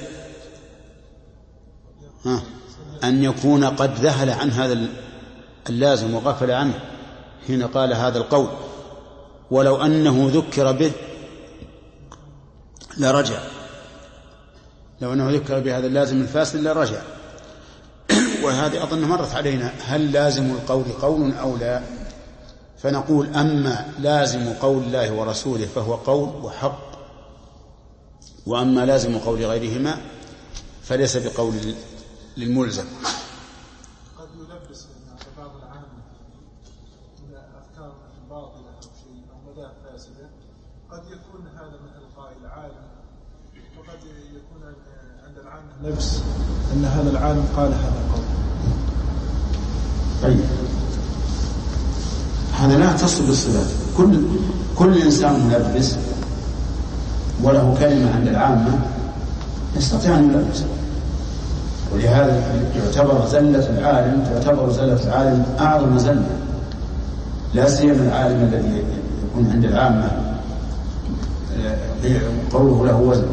ها أن يكون قد ذهل عن هذا اللازم وغفل عنه حين قال هذا القول، ولو أنه ذكر به لرجع، لو أنه ذكر بهذا اللازم الفاسد لرجع. وهذه أظن مرت علينا، هل لازم القول قول أو لا؟ فنقول أما لازم قول الله ورسوله فهو قول وحق، وأما لازم قول غيرهما فليس بقول للملزم. قد يلبس بعض العامة من أفكار باطلة أو شيء أو مذاهب فاسدة، قد يكون هذا مثل قائل عالم، وقد يكون عند العامة لبس أن هذا العالم قال هذا القول. طيب هذا لا تصل بالصفات، كل كل إنسان ملبس وله كلمة عند العامة يستطيع أن يلبس، ولهذا يعتبر زلة العالم تعتبر زلة العالم أعظم زلة، لا سيما العالم الذي يكون عند العامة قوله له وزن.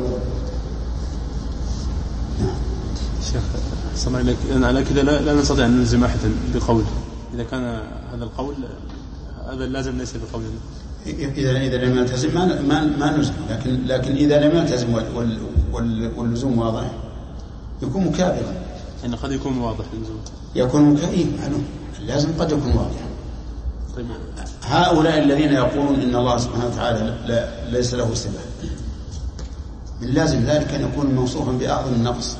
نعم. شيخ صلى الله عليك، على كذا لا, لا نستطيع أن نلزم أحدا بقول، إذا كان هذا القول هذا لازم ليس بقول. إذا إذا لم يلتزم ما ما ما نلزم، لكن لكن إذا لم يلتزم وال وال واللزوم واضح يكون مكابرا. يعني قد يكون واضح اللزوم. يكون مكابرا معلوم، اللازم قد يكون واضحا. طيب. هؤلاء الذين يقولون إن الله سبحانه وتعالى لا ليس له صفة، من لازم ذلك أن يكون موصوفا بأعظم النقص.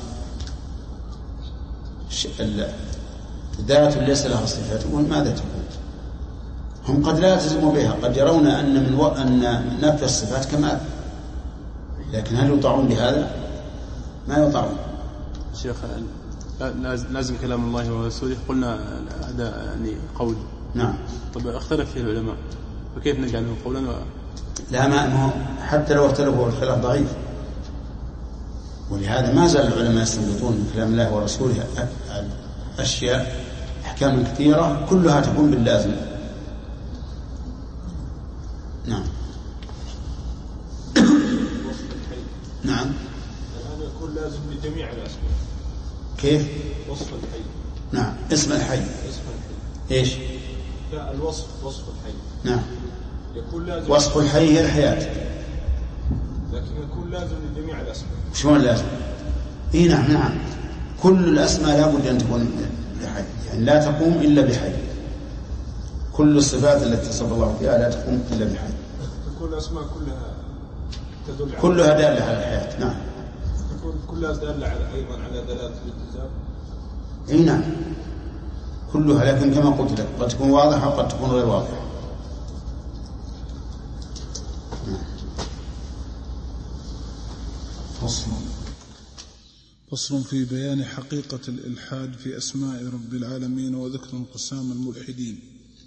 ذات ليس لها صفات ماذا تكون؟ هم قد لا يلتزموا بها، قد يرون أن من و... أن نفي الصفات كمال، لكن هل يطاعون بهذا؟ ما يطاعون. شيخ لازم كلام الله ورسوله، قلنا هذا يعني قول. نعم. طب اختلف فيه العلماء، فكيف نجعله قولا و... لا ما حتى لو اختلفوا الخلاف ضعيف، ولهذا ما زال العلماء يستنبطون من كلام الله ورسوله أشياء أحكام كثيرة كلها تكون باللازم. نعم. نعم. هذا يكون لازم لجميع الأسماء. كيف؟ وصف الحي. نعم. اسم الحي. اسم الحي. إيش؟ لا الوصف وصف الحي. نعم. يكون لازم. وصف الحي هي الحياة. لكن يكون لازم لجميع الأسماء. شلون لازم؟ إيه نعم نعم. كل الأسماء لا بد أن تكون بحي، يعني لا تقوم إلا بحي. كل الصفات التي اتصف الله فيها لا تقوم إلا بحي. تكون الأسماء كلها تدل على كلها دالة على الحياة. نعم. تكون كلها دالة على أيضا على دلالة الالتزام. إيه نعم. كلها، لكن كما قلت لك قد تكون واضحة وقد تكون غير واضحة. فصل فصل في بيان حقيقة الإلحاد في أسماء رب العالمين وذكر انقسام الملحدين.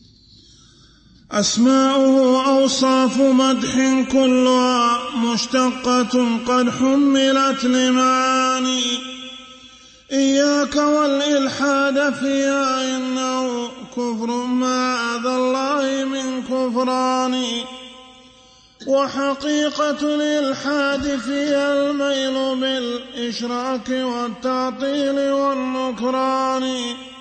أسماؤه أوصاف مدح كلها مشتقة قد حملت لمعاني، إياك والإلحاد فيها إنه كفر معاذ الله من كفران، وحقيقة الإلحاد فيها الميل بالإشراك والتعطيل والنكران.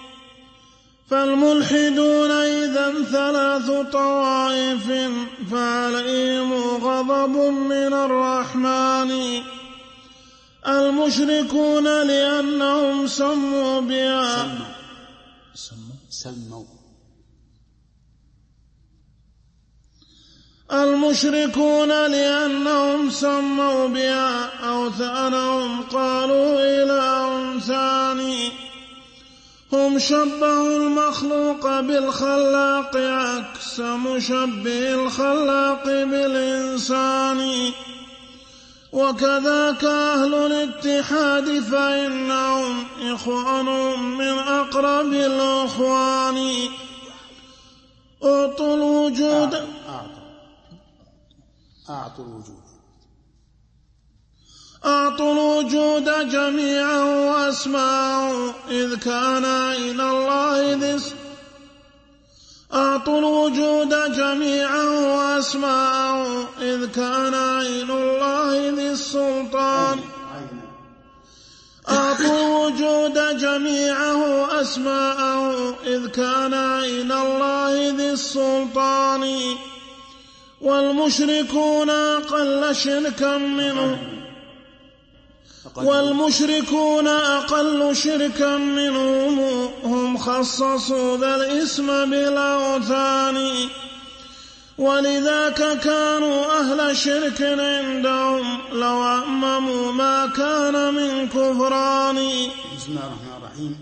فالملحدون إذن ثلاث طوائف فعليهم غضب من الرحمن. المشركون لأنهم سموا بها سموا سموا المشركون لأنهم سموا بها أوثانهم قالوا إله ثاني. هم شبهوا المخلوق بالخلاق عكس مشبه الخلاق بالإنسان. وكذاك أهل الاتحاد فإنهم إخوانهم من أقرب الأخوان. أعطوا الوجود أعطوا الوجود أعطوا الوجود جميعا وأسماعه إذ كان إلى الله ذي أعطوا الوجود جميعا وأسماعه إذ كان عين الله ذي السلطان أعطوا الوجود جميعه أسماءه إذ كان عين الله ذي السلطان والمشركون أقل شركا منه والمشركون أقل شركا منهم هم خصصوا ذا الاسم بالأوثان ولذاك كانوا أهل شرك عندهم لو أمموا ما كان من كفران. بسم الله الرحمن الرحيم.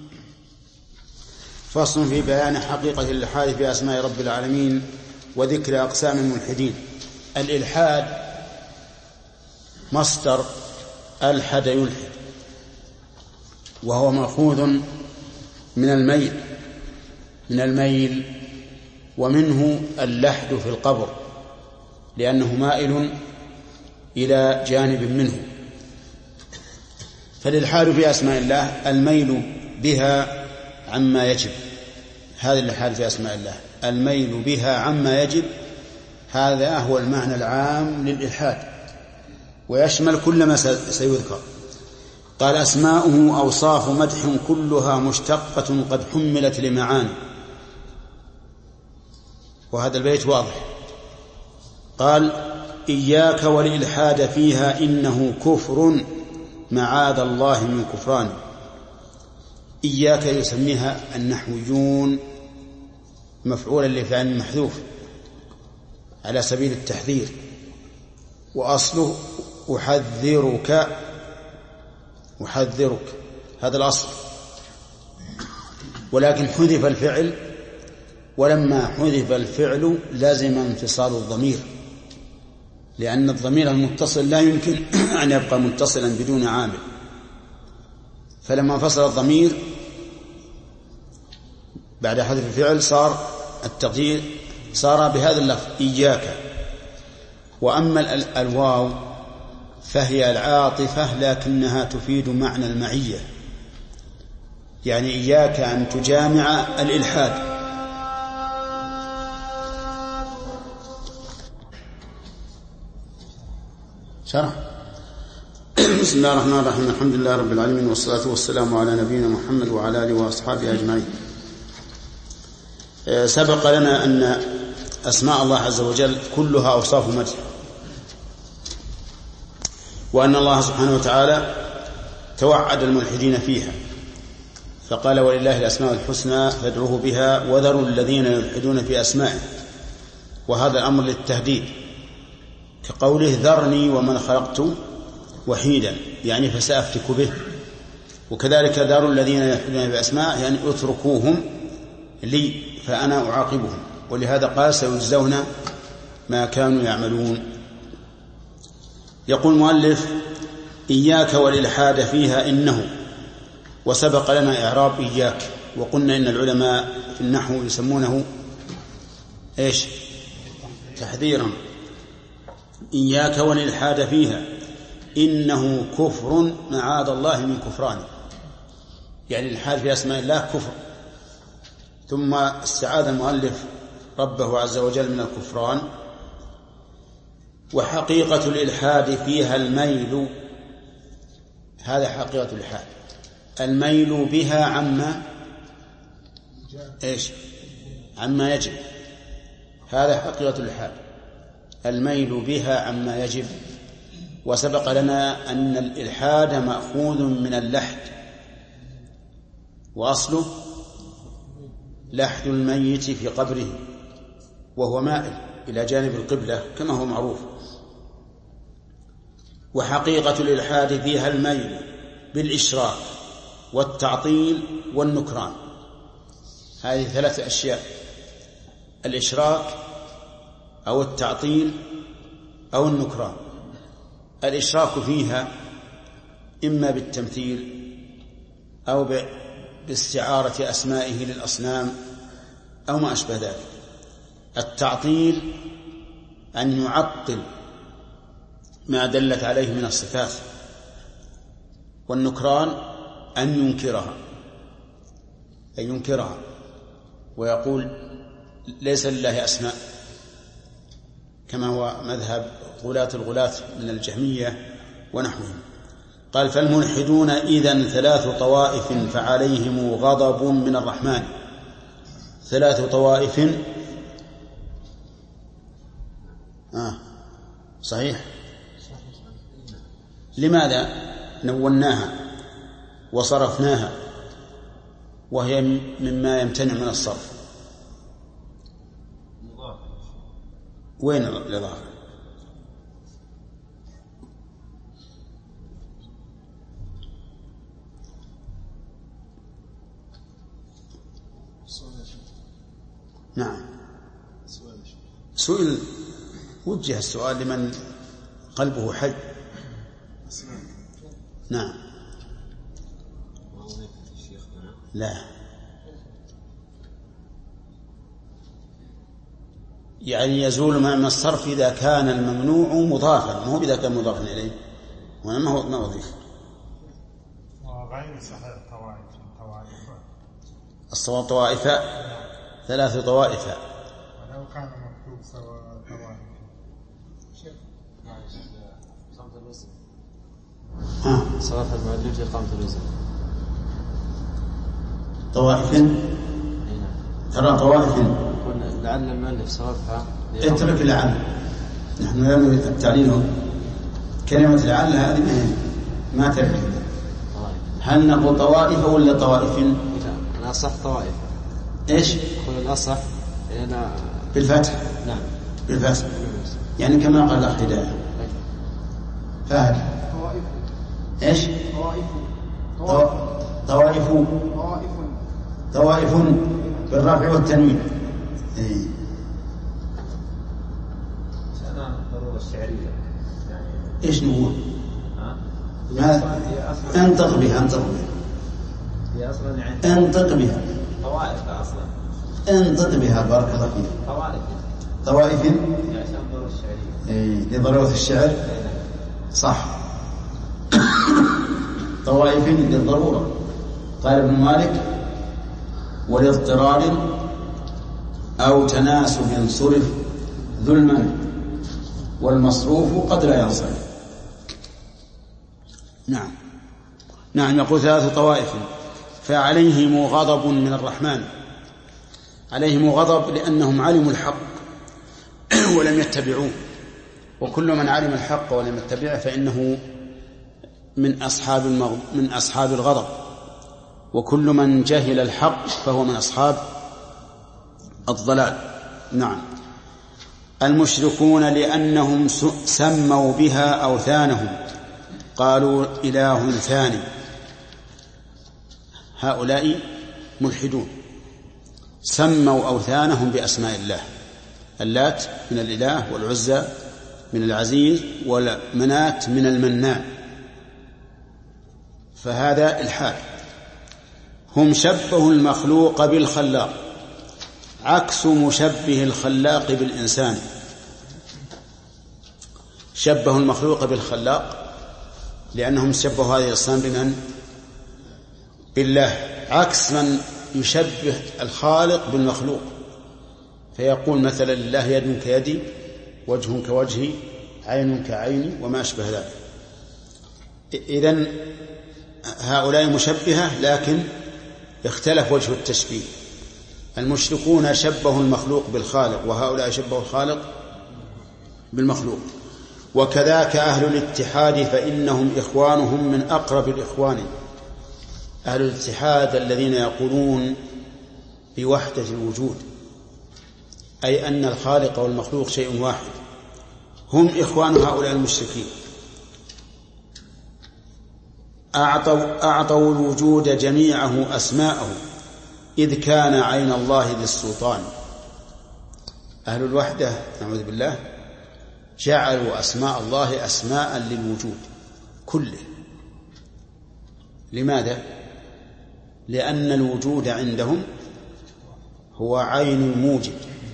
فصل في بيان حقيقة الإلحاد في أسماء رب العالمين وذكر أقسام الملحدين. الإلحاد مصدر ألحد يلحد، وهو مأخوذ من الميل من الميل ومنه اللحد في القبر لأنه مائل إلى جانب منه. فالإلحاد في أسماء الله الميل بها عما يجب، هذا الإلحاد في أسماء الله الميل بها عما يجب، هذا هو المعنى العام للإلحاد ويشمل كل ما سيذكر. قال أسماؤه أوصاف مدح كلها مشتقة قد حملت لمعاني، وهذا البيت واضح. قال إياك والإلحاد فيها إنه كفر معاذ الله من كفران. إياك يسميها النحويون مفعولا لفعل محذوف على سبيل التحذير، وأصله أحذرك أحذرك هذا الأصل، ولكن حذف الفعل، ولما حذف الفعل لازم انفصال الضمير، لأن الضمير المتصل لا يمكن أن يبقى متصلا بدون عامل، فلما انفصل الضمير بعد حذف الفعل صار التقدير صار بهذا اللفظ إياك. وأما الواو فهي العاطفة لكنها تفيد معنى المعية، يعني إياك أن تجامع الإلحاد. شرح. بسم الله الرحمن الرحيم. الحمد لله رب العالمين، والصلاة والسلام على نبينا محمد وعلى آله وأصحابه أجمعين. سبق لنا أن أسماء الله عز وجل كلها أوصاف مدح، وأن الله سبحانه وتعالى توعد الملحدين فيها فقال ولله الأسماء الحسنى فادعوه بها وذروا الذين يلحدون في أسمائه، وهذا الأمر للتهديد كقوله ذرني ومن خلقت وحيدا، يعني فسأفتك به. وكذلك ذروا الذين يلحدون في أسمائه يعني اتركوهم لي فأنا أعاقبهم، ولهذا قال سيجزون ما كانوا يعملون. يقول المؤلف إياك والإلحاد فيها إنه، وسبق لنا إعراب إياك، وقلنا إن العلماء في النحو يسمونه إيش؟ تحذيرا. إياك والإلحاد فيها إنه كفر معاذ الله من كفرانه، يعني الإلحاد في أسماء الله كفر. ثم استعاذ المؤلف ربه عز وجل من الكفران. وحقيقة الإلحاد فيها الميل، هذا حقيقة الإلحاد الميل بها عما إيش؟ عما يجب، هذا حقيقة الإلحاد الميل بها عما يجب. وسبق لنا أن الإلحاد مأخوذ من اللحد، وأصله لحد الميت في قبره وهو مائل إلى جانب القبلة كما هو معروف. وحقيقة الإلحاد فيها الميل بالإشراك والتعطيل والنكران، هذه ثلاث أشياء: الإشراك أو التعطيل أو النكران. الإشراك فيها إما بالتمثيل أو باستعارة أسمائه للأصنام أو ما أشبه ذلك. التعطيل أن يعطل ما دلت عليه من الصفات، والنكران أن ينكرها أن ينكرها ويقول ليس لله أسماء، كما هو مذهب غلاة الغلاة من الجهمية ونحوهم. قال فالملحدون إذن ثلاث طوائف فعليهم غضب من الرحمن. ثلاث طوائف آه صحيح. لماذا نوناها وصرفناها وهي مما يمتنع من الصرف؟ وين الإضافة؟ نعم سئل وجه السؤال لمن قلبه حي. نعم لا يعني يزول من الصرف إذا كان الممنوع مضافا، ما هو إذا كان مضافا إليه، وما هو ما وظيفة. وغير صحيح طوائف طوائف الصواب طوائف ثلاث طوائف ولو كان مكتوب سواء طوائف. ها صرف المؤلف لإقامة الوزن طوائف ترى طوائف لعل المؤلف صرفها اترك لعل. نحن نريد التعليل كلمة لعل هذه ما ترك. هل نقول طوائف ولا طوائف؟ أنا أصح طوائف. إيش؟ أقول الأصح أنا بالفتح. نعم بالفتح يعني كما قال الأخ هداية. فهد طوائف. إيش؟ طوائف. طوائف. طوائف. طوائف بالرفع والتنوين. إيه. أنا الضرورة الشعرية يعني إيش نقول؟ ها؟ انطق بها انطق بها هي أصلا يعني انطق بها طوائف أصلا انطق بها بارك الله فيك. طوائف طوائف عشان الضرورة الشعرية. إيه لضرورة الشعر صح. طوائف للضرورة. قال ابن مالك ولاضطرار أو تناسب صرف ذو المنع والمصروف قد لا ينصرف. نعم نعم يقول ثلاث طوائف فعليهم غضب من الرحمن. عليهم غضب لأنهم علموا الحق ولم يتبعوه، وكل من علم الحق ولم يتبعه فإنه من أصحاب المغ... من أصحاب الغضب، وكل من جهل الحق فهو من أصحاب الضلال. نعم. المشركون لأنهم سموا بها أوثانهم قالوا إله ثاني. هؤلاء ملحدون سموا أوثانهم بأسماء الله. اللات من الإله، والعزى من العزيز، والمنات من المنان، فهذا الحال. هم شبهوا المخلوق بالخلاق عكس مشبه الخلاق بالإنسان. شبهوا المخلوق بالخلاق لأنهم شبهوا هذه الأصنام بمن؟ بالله، عكس من يشبه الخالق بالمخلوق فيقول مثلا لله يد كيدي، وجه كوجهي، عين كعيني، وما أشبه ذلك. إذن هؤلاء مشبهة لكن اختلف وجه التشبيه. المشركون شبهوا المخلوق بالخالق، وهؤلاء شبهوا الخالق بالمخلوق. وكذاك أهل الاتحاد فإنهم إخوانهم من أقرب الإخوان. أهل الاتحاد الذين يقولون بوحدة الوجود، أي أن الخالق والمخلوق شيء واحد، هم إخوان هؤلاء المشركين. أعطوا, أعطوا الوجود جميعه أسماءه إذ كان عين الله ذي السلطان. أهل الوحدة نعوذ بالله جعلوا أسماء الله أسماء للوجود كله. لماذا؟ لأن الوجود عندهم هو عين الموجد،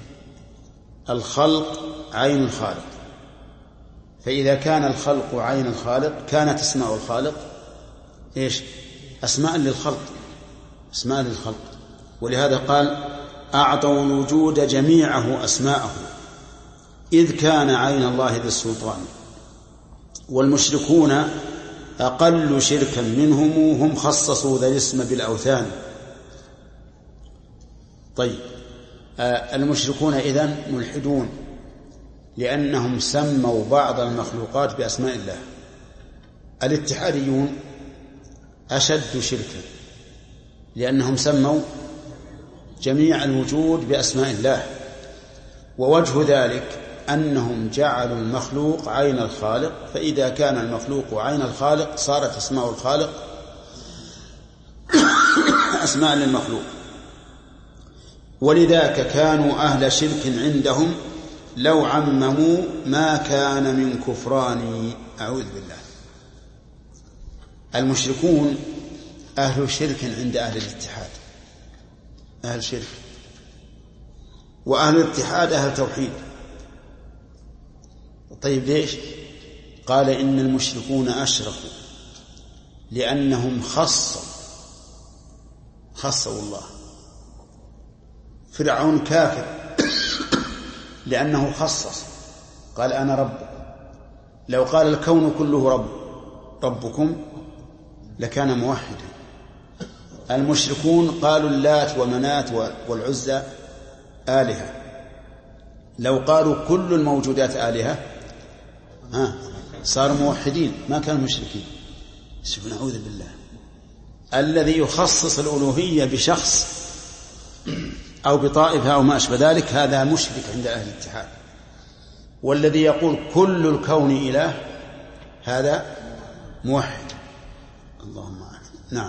الخلق عين الخالق، فإذا كان الخلق عين الخالق كانت أسماء الخالق إيش؟ أسماء للخلق، أسماء للخلق. ولهذا قال أعطوا الوجود جميعه أسماءه إذ كان عين الله ذي السلطان. والمشركون أقل شركا منهم هم خصصوا ذا الاسم بالأوثان. طيب المشركون إذن ملحدون لأنهم سموا بعض المخلوقات بأسماء الله. الاتحاديون أشد شركا لأنهم سموا جميع الوجود بأسماء الله، ووجه ذلك أنهم جعلوا المخلوق عين الخالق، فإذا كان المخلوق عين الخالق صارت أسماء الخالق أسماء للمخلوق. ولذاك كانوا أهل شرك عندهم لو عمموا ما كان من كفران. أعوذ بالله. المشركون أهل شرك عند أهل الاتحاد، أهل شرك، وأهل الاتحاد أهل توحيد. طيب ليش؟ قال إن المشركون أشركوا لأنهم خصوا خصوا الله. فرعون كافر لأنه خصص، قال أنا رب. لو قال الكون كله رب ربكم لكان موحدا. المشركون قالوا اللات ومنات والعزى آلهة، لو قالوا كل الموجودات آلهة ها صاروا موحدين، ما كانوا مشركين. شوف، نعوذ بالله. الذي يخصص الألوهية بشخص أو بطائفة أو ما أشبه ذلك هذا مشرك عند أهل الاتحاد، والذي يقول كل الكون إله هذا موحد. اللهم أعلم. نعم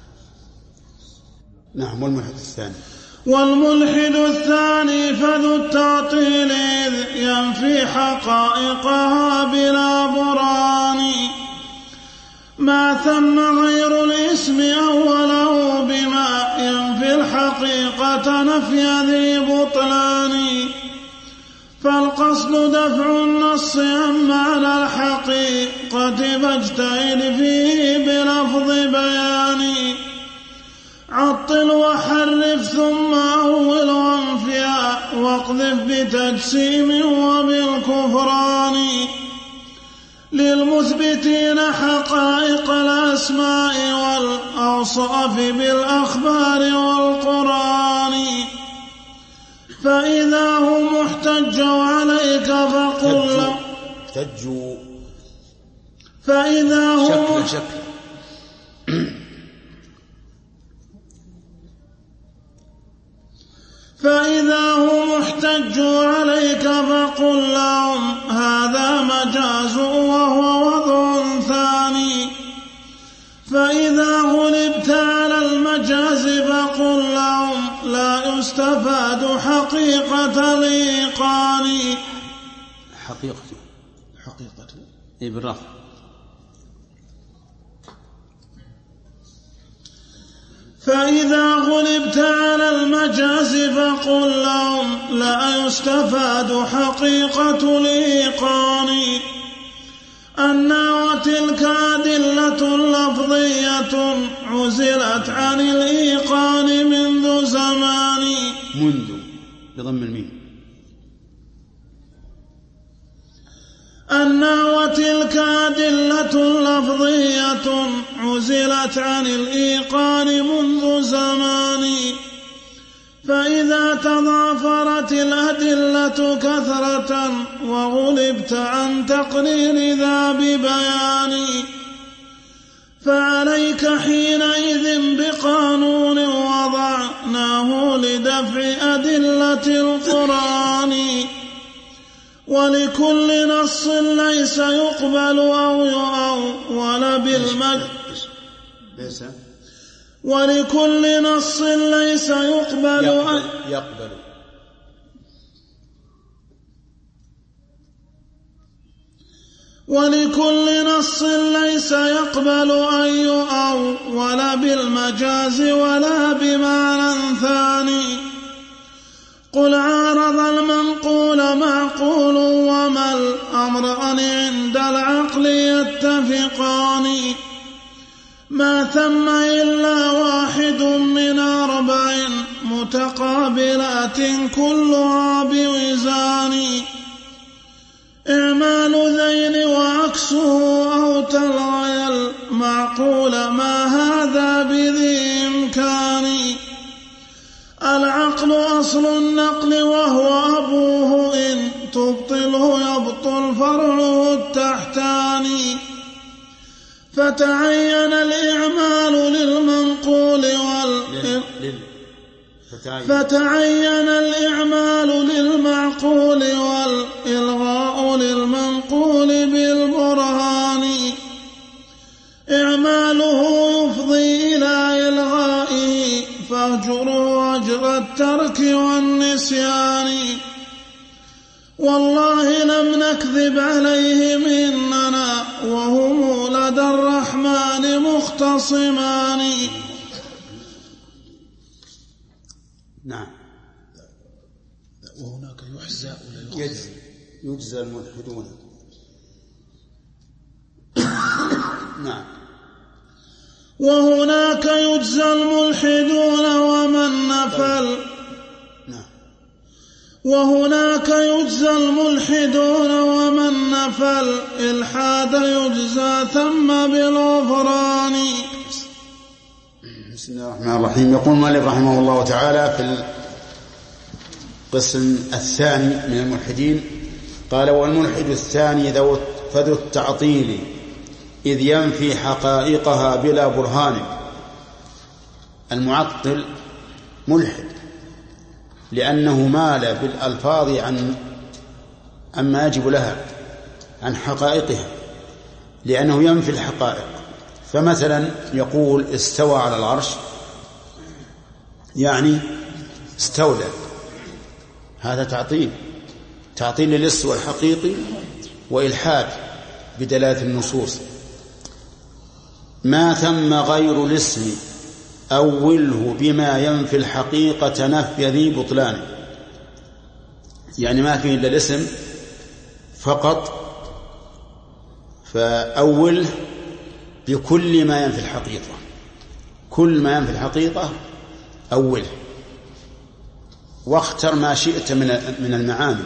نعم. والملحد الثاني والملحد الثاني فذو التعطيل إذ ينفي حقائقها بلا برهان، ما ثم غير الاسم أوله بما ينفي الحقيقة نفي ذي بطلان، فالقصد دفع النص عن معنى الحقيقة فاجتهد فيه بلفظ بيان، عطل وحرف ثم أول وانفيا واقذف بتجسيم وبالكفران، للمثبتين حقائق الأسماء والأوصاف بالأخبار والقرآن، فإذا هم احتجوا عليك فقل احتجوا فإذا هم شكل شكل فإذا هم احتجوا عليك فقل لهم هذا مجاز وهو وضع ثاني، فإذا غلبت على المجاز فقل لهم لا يستفاد حقيقة الإيقان. حقيقة حقيقة إيه بالرفع. فإذا غلبت على المجاز فقل لهم لا يستفاد حقيقة الإيقان، أن وتلك أدلة لفظية عزلت عن الإيقان منذ زمان. منذ بضم الميم. أن وتلك أدلة لفظية عزلت عن الإيقان منذ زمان، فإذا تضافرت الأدلة كثرة وغلبت عن تقرير ذا ببيان، فعليك حينئذ بقانون وضعناه لدفع أدلة القرآن، ولكل نص ليس يقبل أو يؤول بالمجاز ولكل نص ليس يقبل يقبل, يقبل ولكل نص ليس يقبل أن يؤول بالمجاز ولا بمعنى ثاني. قل عارض المنقول معقول وما الأمران عند العقل يتفقان، ما ثم إلا واحد من أربع متقابلات كلها بوزان، إعمال ذين وعكس عكسه أو تلغي المعقول ما هذا بذي إمكان. العقل أصل النقل وهو أبوه إن تبطله يبطل فرعه التحتاني. فتعين الإعمال للمنقول وال فتعين الإعمال للمعقول والإلغاء للمنقول بالبرهان. إعماله يفضي إلى إلغائه فاهجره أجر الترك والنسيان. والله لم نكذب عليهم إننا وهم لدى الرحمن مختصمان. نعم. وهناك يحزى يجزي يجزى الملحدون. نعم. وهناك يجزى الملحدون ومن نفل. نعم. وهناك يجزى الملحدون ومن نفل الحاد يجزى ثم بالغفران. بسم الله الرحمن الرحيم. يقول المؤلف رحمه الله تعالى في القسم الثاني من الملحدين قال: والملحد الثاني فذو التعطيل إذ ينفي حقائقها بلا برهان. المعطل ملحد لأنه مال بالألفاظ عن عما يجب لها، عن حقائقها، لأنه ينفي الحقائق. فمثلا يقول استوى على العرش، يعني استولى، هذا تعطيل تعطيل للاستواء الحقيقي وإلحاد بدلالة النصوص. ما ثم غير الاسم أوله بما ينفي الحقيقة نفي ذي بطلان. يعني ما فيه إلا الاسم فقط، فأول بكل ما ينفي الحقيقة، كل ما ينفي الحقيقة أول، واختر ما شئت من المعاني،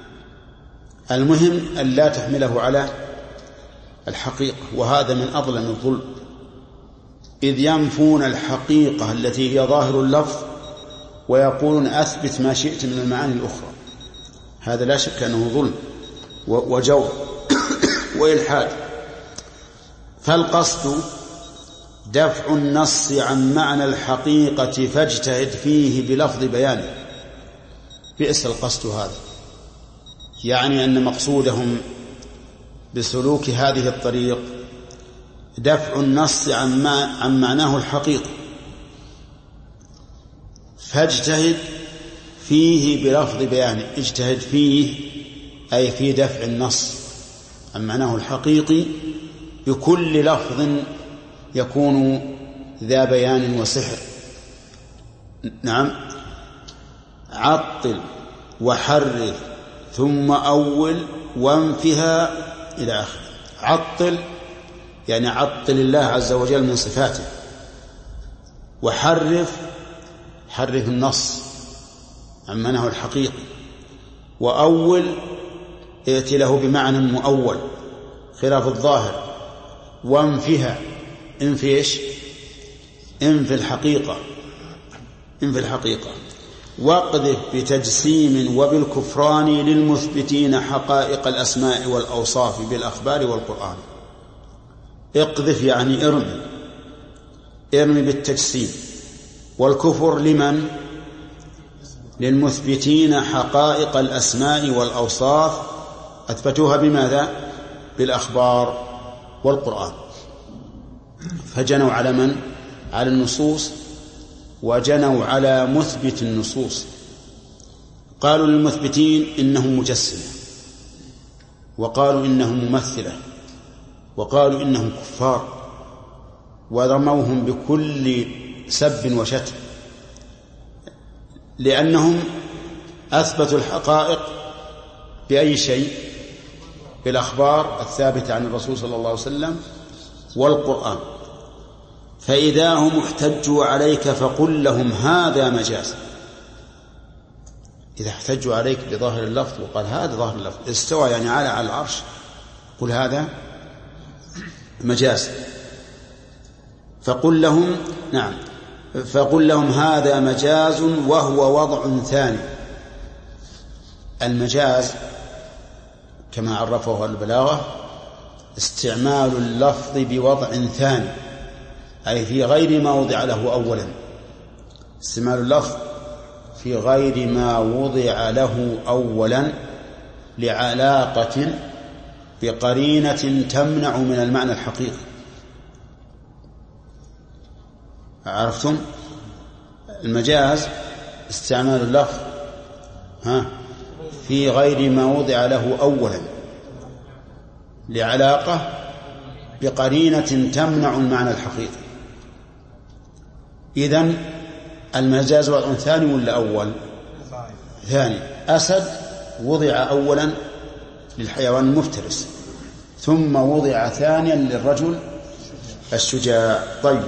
المهم أن لا تحمله على الحقيقة، وهذا من أظلم الظلم، إذ ينفون الحقيقة التي هي ظاهر اللفظ ويقولون أثبت ما شئت من المعاني الأخرى. هذا لا شك أنه ظلم وجور وإلحاد. فالقصد دفع النص عن معنى الحقيقة فاجتهد فيه بلفظ بيانه. بئس القصد هذا، يعني أن مقصودهم بسلوك هذه الطريق دفع النص عن, ما عن معناه الحقيقي، فاجتهد فيه بلفظ بيانه. اجتهد فيه أي في دفع النص عن معناه الحقيقي بكل لفظ يكون ذا بيان وسحر. نعم. عطل وحرف ثم أول وانفها إلى آخر. عطل يعني عطل الله عز وجل من صفاته، وحرف حرف النص عن معناه الحقيقي، وأول ائت له بمعنى مؤول خلاف الظاهر، وانفها انفي ايش؟ انفي الحقيقة، انفي الحقيقة. واقذف بتجسيم وبالكفران للمثبتين حقائق الأسماء والأوصاف بالأخبار والقرآن. اقذف يعني ارمي، ارمي بالتجسيم. والكفر لمن؟ للمثبتين حقائق الأسماء والأوصاف، أثبتوها بماذا؟ بالأخبار والقرآن. فجنوا على من؟ على النصوص، وجنوا على مثبت النصوص. قالوا للمثبتين إنهم مجسمة، وقالوا إنهم ممثلة، وقالوا إنهم كفار، ورموهم بكل سب وشتم، لأنهم أثبتوا الحقائق بأي شيء؟ بالأخبار الثابتة عن الرسول صلى الله عليه وسلم والقرآن. فإذا هم احتجوا عليك فقل لهم هذا مجاز. إذا احتجوا عليك بظاهر اللفظ وقال هذا ظاهر اللفظ، استوى يعني على على العرش، قل هذا مجاز. فقل لهم نعم فقل لهم هذا مجاز وهو وضع ثاني. المجاز كما عرفه البلاغة استعمال اللفظ بوضع ثاني، أي في غير ما وضع له أولا. استعمال اللفظ في غير ما وضع له أولا لعلاقة بقرينة تمنع من المعنى الحقيقي. عرفتم؟ المجاز استعمال اللفظ ها في غير ما وضع له أولا لعلاقة بقرينة تمنع المعنى الحقيقي. إذن المجاز وضع ثاني ولا أول؟ ثاني. أسد وضع أولا للحيوان المفترس، ثم وضع ثانيا للرجل الشجاع. طيب،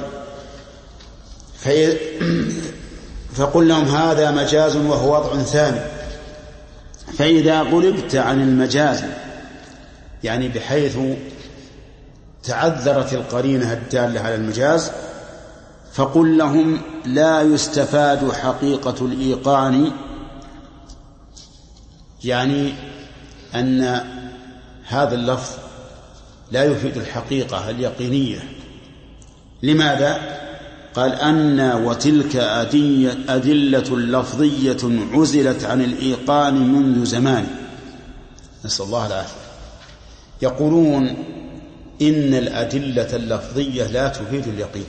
فقل لهم هذا مجاز وهو وضع ثاني. فإذا قلبت عن المجاز يعني بحيث تعذرت القرينة الدالة على المجاز، فقل لهم لا يستفاد حقيقة الإيقان، يعني أن هذا اللفظ لا يفيد الحقيقة اليقينية. لماذا؟ قال أن وتلك أدلة لفظية عزلت عن الإيقان منذ زمان. نسأل الله العافية. يقولون إن الأدلة اللفظية لا تفيد اليقين،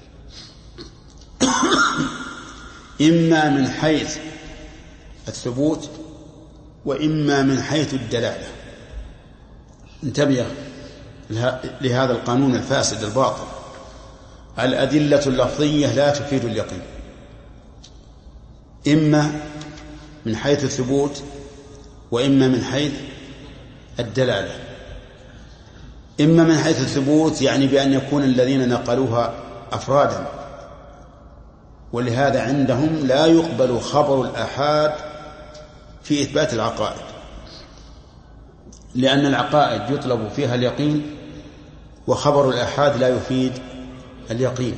إما من حيث الثبوت وإما من حيث الدلالة. انتبه لهذا القانون الفاسد الباطل. الأدلة اللفظية لا تفيد اليقين، إما من حيث الثبوت وإما من حيث الدلالة. إما من حيث الثبوت يعني بأن يكون الذين نقلوها أفرادا، ولهذا عندهم لا يقبل خبر الآحاد في إثبات العقائد، لأن العقائد يطلب فيها اليقين وخبر الآحاد لا يفيد اليقين.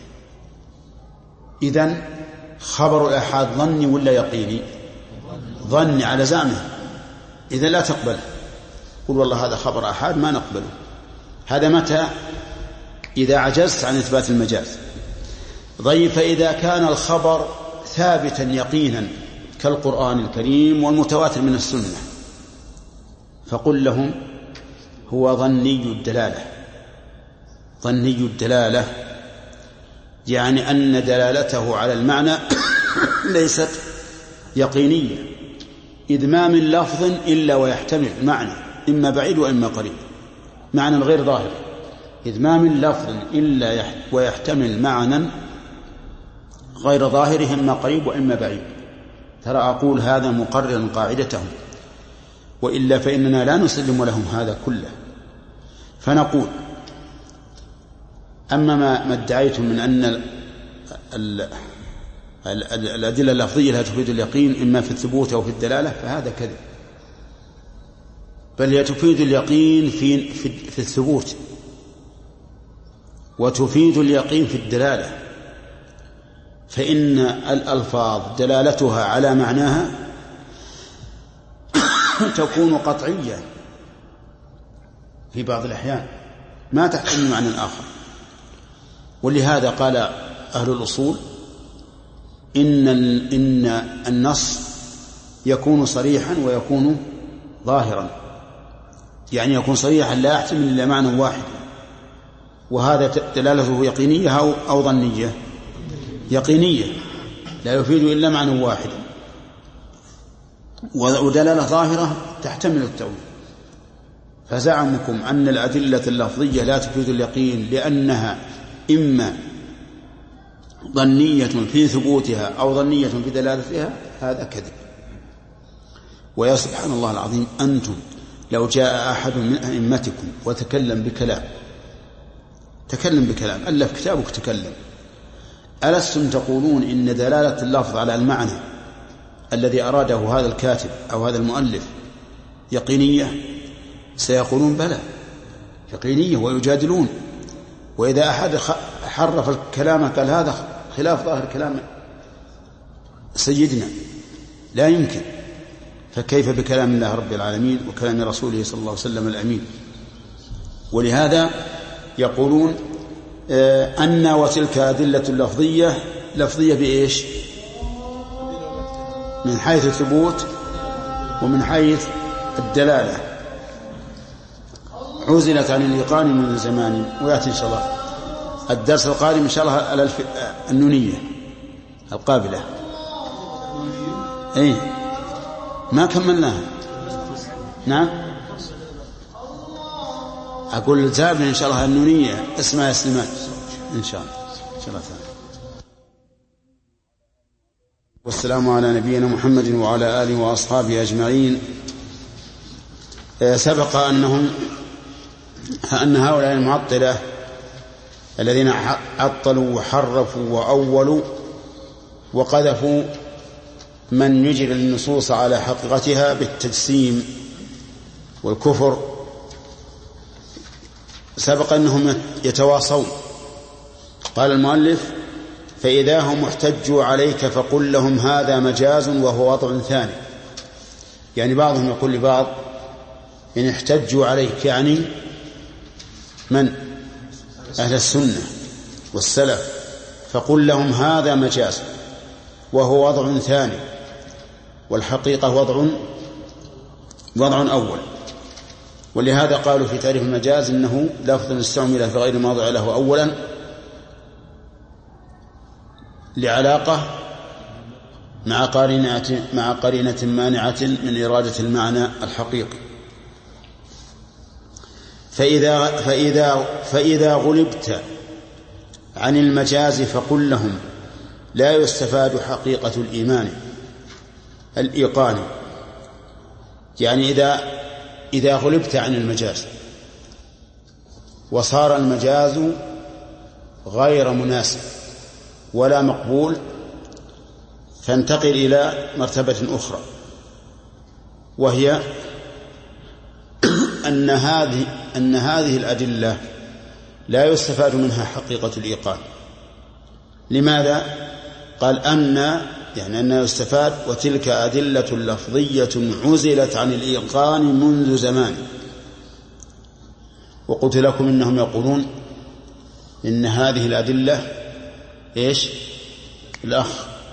إذن خبر الآحاد ظني ولا يقيني؟ ظني على زعمه، إذا لا تقبل. قل والله هذا خبر آحاد ما نقبله. هذا متى؟ إذا عجزت عن إثبات المجاز. ضيف فإذا كان الخبر ثابتا يقينا كالقرآن الكريم والمتواتر من السنة، فقل لهم هو ظني الدلالة. ظني الدلالة يعني أن دلالته على المعنى ليست يقينية، إذ ما من لفظ إلا ويحتمل معنى إما بعيد وإما قريب، معنى غير ظاهر. إذ ما من لفظ إلا ويحتمل معنى غير ظاهر إما قريب وإما بعيد. ترى أقول هذا مقرر قاعدتهم، وإلا فإننا لا نسلم لهم هذا كله. فنقول أما ما ادعيتم من أن ال ال ال الأدلة اللفظية لا تفيد اليقين إما في الثبوت أو في الدلالة، فهذا كذب، بل هي تفيد اليقين في, في, في الثبوت وتفيد اليقين في الدلالة. فإن الألفاظ دلالتها على معناها تكون قطعية في بعض الأحيان ما تحتمل معنى آخر. ولهذا قال أهل الأصول إن إن النص يكون صريحا ويكون ظاهرا، يعني يكون صريحا لا يحتمل إلا معنى واحد، وهذا دلالته يقينية أو أو ظنية؟ يقينية، لا يفيد إلا معنى واحد، ودلالة ظاهرة تحتمل التأويل. فزعمكم أن الأدلة اللفظية لا تفيد اليقين لأنها إما ظنية في ثبوتها أو ظنية في دلالتها، هذا كذب. ويا سبحان الله العظيم، أنتم لو جاء أحد من أئمتكم وتكلم بكلام تكلم بكلام ألف كتابك تكلم، ألستم تقولون إن دلالة اللفظ على المعنى الذي أراده هذا الكاتب أو هذا المؤلف يقينية؟ سيقولون بلى، يقينية ويجادلون. وإذا أحد حرف الكلام قال هذا خلاف ظاهر كلام سيدنا لا يمكن، فكيف بكلام الله رب العالمين وكلام رسوله صلى الله عليه وسلم الأمين. ولهذا يقولون أن وتلك أدلة لفظية لفظية بإيش؟ من حيث الثبوت ومن حيث الدلالة، عزلت عن الإيقان من زمان. ويأتي إن شاء الله الدرس القادم إن شاء الله على النونية القابلة. أي ما كملناها. نعم أقول الزابن إن شاء الله النونية اسمها سلمان إن شاء الله. إن شاء الله تعالى. والسلام على نبينا محمد وعلى آله وأصحابه أجمعين. سبق أنهم أن هؤلاء المعطلة الذين عطلوا وحرفوا وأولوا وقذفوا من يجري النصوص على حقيقتها بالتجسيم والكفر، سبق أنهم يتواصون. قال المؤلف: فإذا هم احتجوا عليك فقل لهم هذا مجاز وهو وضع ثاني. يعني بعضهم يقول لبعض: إن احتجوا عليك، يعني من؟ أهل السنة والسلف، فقل لهم هذا مجاز وهو وضع ثاني، والحقيقة وضع وضع أول. ولهذا قالوا في تعريف المجاز إنه لفظ استعمل في غير موضع له أولا لعلاقة مع قرينة مع قرينة مانعة من إرادة المعنى الحقيقي. فإذا فإذا فإذا غلبت عن المجاز فقل لهم لا يستفاد حقيقة الإيمان الإيقان. يعني إذا إذا غلبت عن المجاز وصار المجاز غير مناسب ولا مقبول، فانتقل إلى مرتبة أخرى، وهي أن هذه أن هذه الأدلة لا يستفاد منها حقيقة الإيقان. لماذا؟ قال أن يعني أنه يستفاد وتلك أدلة لفظية عزلت عن الإيقان منذ زمان. وقلت لكم إنهم يقولون إن هذه الأدلة إيش؟ الأخ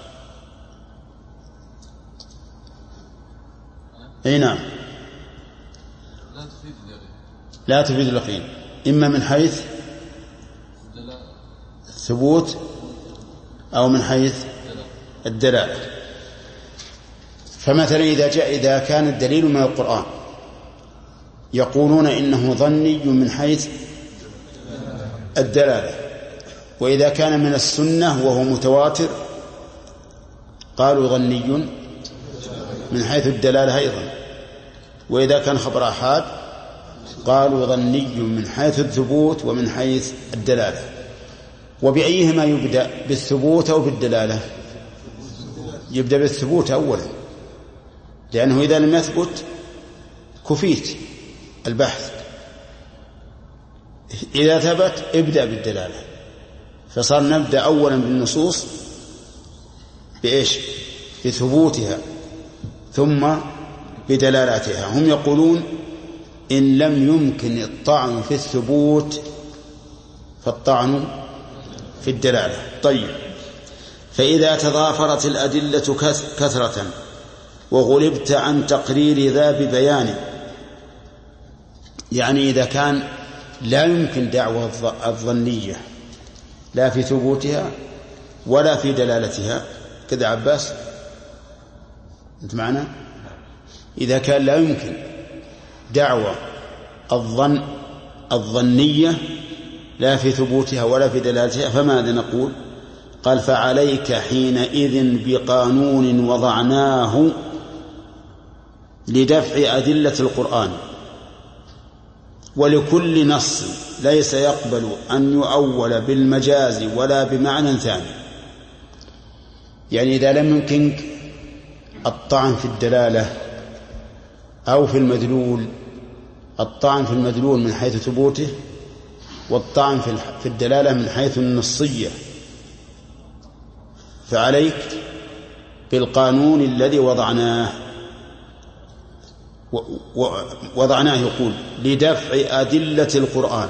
أي نعم لا تفيد اليقين، إما من حيث الثبوت أو من حيث الدلالة. فمثلا إذا جاء إذا كان الدليل من القرآن يقولون إنه ظني من حيث الدلالة، وإذا كان من السنة وهو متواتر قالوا ظني من حيث الدلالة أيضا، وإذا كان خبر آحاد قالوا ظني من حيث الثبوت ومن حيث الدلالة. وبأيهما يبدأ، بالثبوت أو بالدلالة؟ يبدأ بالثبوت أولا، لأنه إذا لم يثبت كفيت البحث. إذا ثبت ابدأ بالدلالة. فصار نبدأ أولا بالنصوص بإيش؟ بثبوتها ثم بدلالاتها. هم يقولون إن لم يمكن الطعن في الثبوت فالطعن في الدلالة. طيب، فإذا تضافرت الأدلة كثرة وغلبت عن تقرير ذا ببيان، يعني إذا كان لا يمكن دعوة الظنية لا في ثبوتها ولا في دلالتها، كذا عباس أنت معنا؟ إذا كان لا يمكن دعوة الظن الظنية لا في ثبوتها ولا في دلالتها، فماذا نقول؟ قال: فعليك حينئذ بقانون وضعناه لدفع أدلة القرآن، ولكل نص ليس يقبل أن يؤول بالمجاز ولا بمعنى ثاني. يعني إذا لم يمكنك الطعن في الدلالة أو في المدلول الطعن في المدلول من حيث ثبوته، والطعن في الدلالة من حيث النصية. فعليك بالقانون الذي وضعناه وضعناه يقول لدفع أدلة القرآن،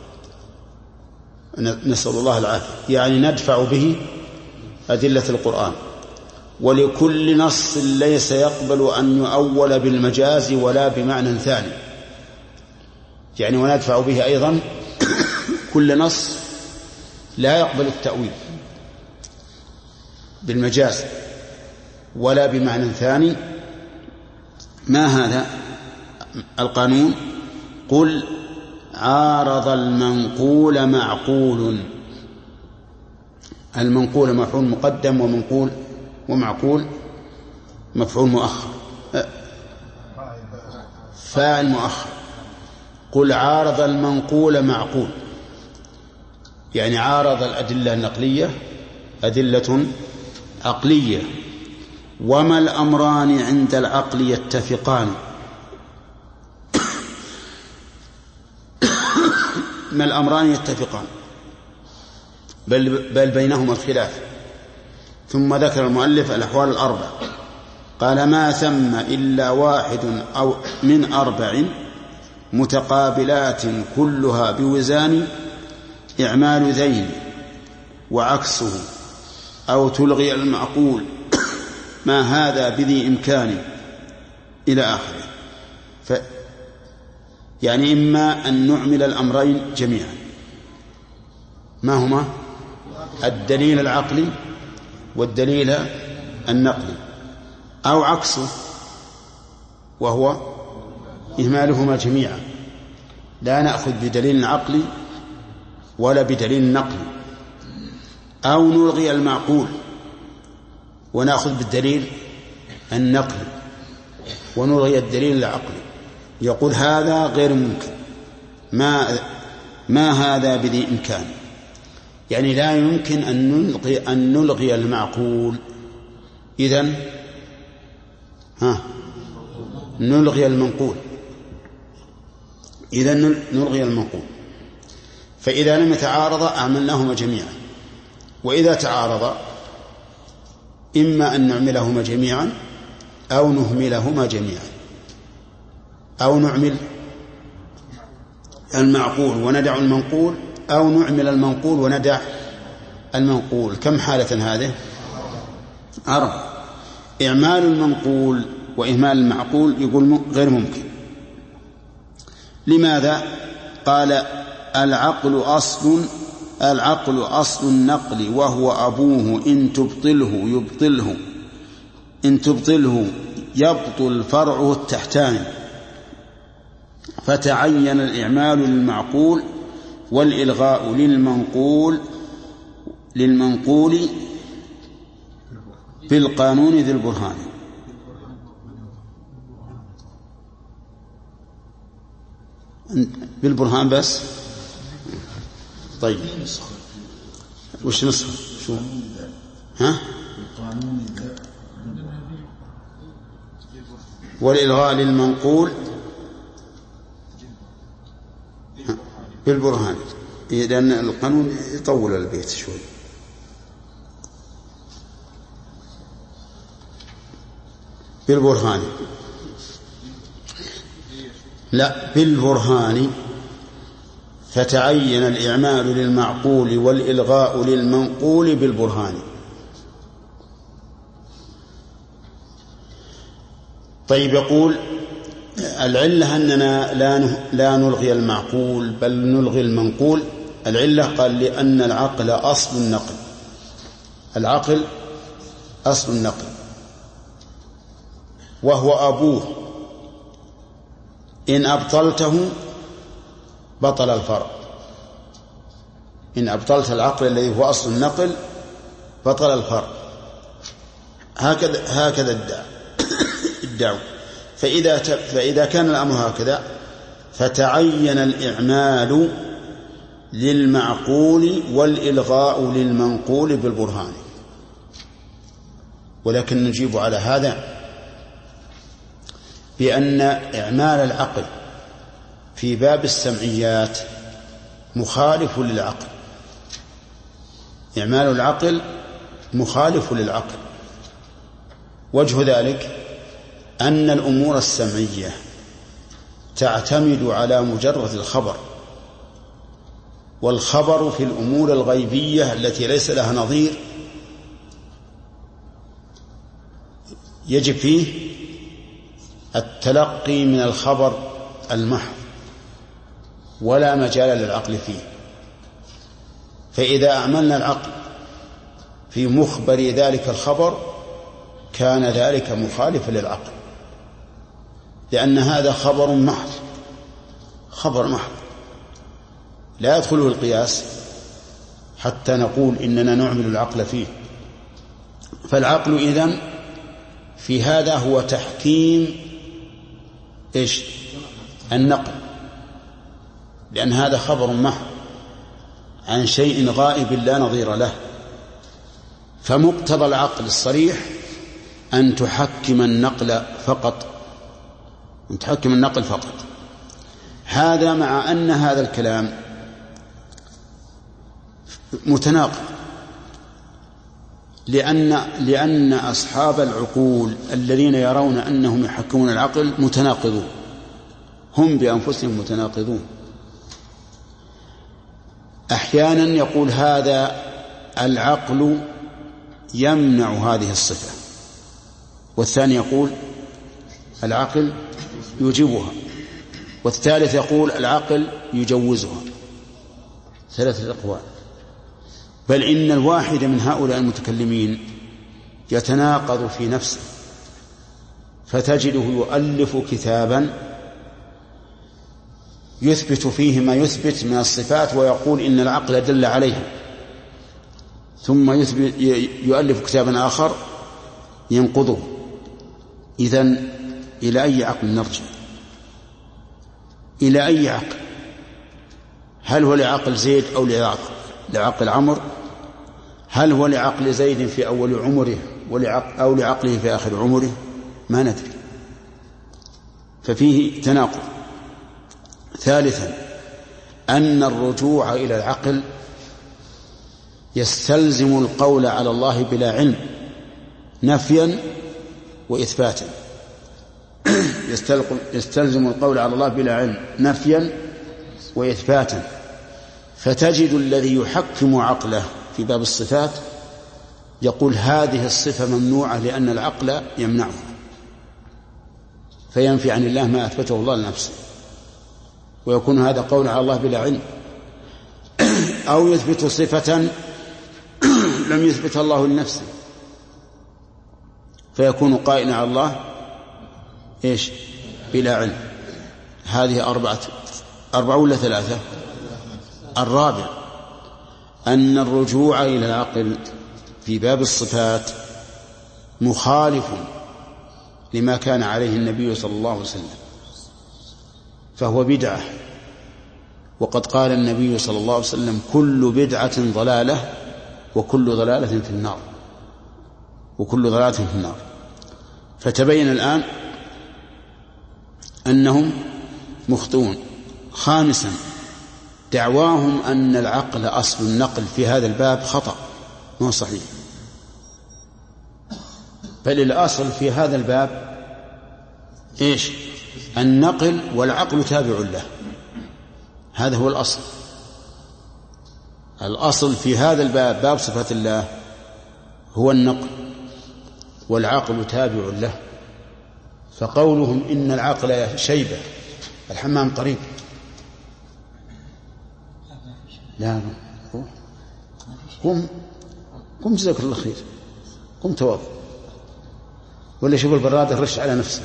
نسأل الله العافية، يعني ندفع به أدلة القرآن. ولكل نص ليس يقبل أن يؤول بالمجاز ولا بمعنى ثاني، يعني وندفع به أيضا كل نص لا يقبل التأويل بالمجاز ولا بمعنى ثاني. ما هذا القانون؟ قل عارض المنقول معقول. المنقول مفعول مقدم، ومنقول ومعقول مفعول مؤخر، فاعل مؤخر. قل عارض المنقول معقول، يعني عارض الأدلة النقلية أدلة عقلية. وما الأمران عند العقل يتفقان. ما الأمران يتفقان بل, بل بينهما الخلاف. ثم ذكر المؤلف الأحوال الأربع، قال ما ثم إلا واحد أو من أربع متقابلات كلها بوزان إعمال ذين وعكسه أو تلغي المعقول ما هذا بذي إمكان إلى آخره. ف يعني إما أن نعمل الأمرين جميعا، ما هما؟ الدليل العقلي والدليل النقلي، أو عكسه وهو إهمالهما جميعا، لا نأخذ بدليل عقلي ولا بدليل نقلي، أو نلغي المعقول ونأخذ بالدليل النقلي ونلغي الدليل العقلي. يقول هذا غير ممكن، ما ما هذا بذي إمكان، يعني لا يمكن أن نلغي أن نلغي المعقول. إذن ها نلغي المنقول، إذن نلغي المنقول. فإذا لم يتعارض أعملناهما جميعا، وإذا تعارض إما أن نعملهما جميعا أو نهملهما جميعا، أو نعمل المعقول وندع المنقول، أو نعمل المنقول وندع المنقول. كم حالة هذه؟ أربع. إعمال المنقول وإهمال المعقول يقول غير ممكن. لماذا؟ قال العقل أصل العقل أصل النقل وهو أبوه، إن تبطله يبطله إن تبطله يبطل فرعه التحتاني. فتعين الإعمال للمعقول والإلغاء للمنقول للمنقول بالقانون ذي البرهان. بالبرهان بس. طيب وش نسخة؟ شو ها؟ والإلغاء للمنقول بالبرهان، لأن القانون يطول البيت شوي. بالبرهان، لا بالبرهان. فتعين الإعمال للمعقول والإلغاء للمنقول بالبرهان. طيب يقول العلة أننا لا لا نلغي المعقول بل نلغي المنقول. العلة قال لأن العقل أصل النقل، العقل أصل النقل وهو أبوه، إن أبطلته بطل الفرع. إن أبطلت العقل الذي هو أصل النقل بطل الفرع. هكذا هكذا الدعوة الدعوة فإذا فإذا كان الأمر هكذا فتعين الإعمال للمعقول والإلغاء للمنقول بالبرهان. ولكن نجيب على هذا بأن إعمال العقل في باب السمعيات مخالف للعقل، إعمال العقل مخالف للعقل. وجه ذلك أن الأمور السمعية تعتمد على مجرد الخبر، والخبر في الأمور الغيبية التي ليس لها نظير يجب فيه التلقي من الخبر المحض ولا مجال للعقل فيه. فإذا أعملنا العقل في مخبر ذلك الخبر كان ذلك مخالفا للعقل، لأن هذا خبر محض، خبر محض لا يدخله القياس حتى نقول إننا نعمل العقل فيه. فالعقل إذن في هذا هو تحكيم إيش؟ النقل، لأن هذا خبر محض عن شيء غائب لا نظير له، فمقتضى العقل الصريح أن تحكم النقل فقط، أن تحكم النقل فقط. هذا مع أن هذا الكلام متناقض، لأن لأن أصحاب العقول الذين يرون أنهم يحكمون العقل متناقضون، هم بأنفسهم متناقضون. أحيانا يقول هذا العقل يمنع هذه الصفة، والثاني يقول العقل يوجبها، والثالث يقول العقل يجوزها. ثلاثة أقوال. بل إن الواحد من هؤلاء المتكلمين يتناقض في نفسه، فتجده يؤلف كتابا يثبت فيه ما يثبت من الصفات ويقول إن العقل دل عليها، ثم يثبت يؤلف كتابا آخر ينقضه. إذن إلى أي عقل نرجع؟ إلى أي عقل؟ هل هو لعقل زيد أو لعقل, لعقل عمر؟ هل هو لعقل زيد في أول عمره أو لعقله في آخر عمره؟ ما ندري، ففيه تناقض. ثالثا أن الرجوع إلى العقل يستلزم القول على الله بلا علم نفيا وإثباتا. يستلزم القول على الله بلا علم نفيا وإثباتا. فتجد الذي يحكم عقله في باب الصفات يقول هذه الصفة ممنوعة لأن العقل يمنعها، فينفي عن الله ما أثبته الله لنفسه، ويكون هذا قول على الله بلا علم. أو يثبت صفة لم يثبت الله لنفسه، فيكون قائلا على الله إيش؟ بلا علم. هذه أربعة أربعة ولا ثلاثة؟ الرابع أن الرجوع إلى العقل في باب الصفات مخالف لما كان عليه النبي صلى الله عليه وسلم، فهو بدعة. وقد قال النبي صلى الله عليه وسلم كل بدعة ضلالة وكل ضلالة في النار، وكل ضلالة في النار. فتبين الآن أنهم مخطئون. خامسا دعواهم أن العقل أصل النقل في هذا الباب خطأ، ما هو صحيح، بل الأصل في هذا الباب إيش؟ النقل، والعقل تابع له. هذا هو الأصل. الأصل في هذا الباب، باب صفات الله، هو النقل، والعقل تابع له. فقولهم إن العقل شيبة، الحمام قريب، لا لا قم قم جزاك الله خير، قم توضأ، ولا شوف البراد الرش على نفسك.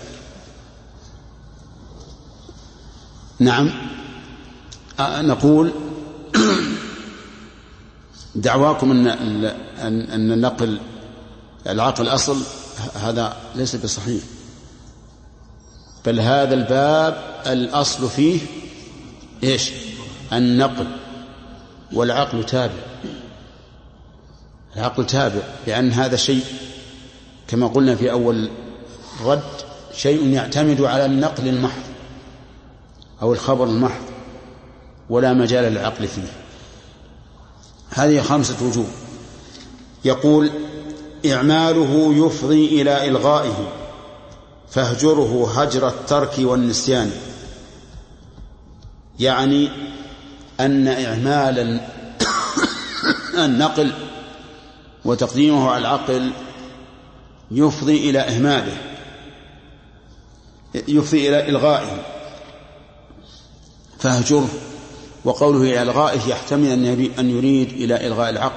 نعم. نقول دعواكم أن أن النقل العقل أصل، هذا ليس بصحيح، بل هذا الباب الأصل فيه إيش؟ النقل، والعقل تابع. العقل تابع لأن هذا شيء كما قلنا في أول رد، شيء يعتمد على النقل المحض أو الخبر المحض ولا مجال للعقل فيه. هذه خمسة وجوه. يقول إعماله يفضي إلى إلغائه فاهجره هجر الترك والنسيان، يعني أن إعمال النقل وتقديمه على العقل يفضي إلى إهماله، يفضي إلى إلغائه فاهجره. وقوله إلى إلغائه يحتمل أن يريد إلى إلغاء العقل،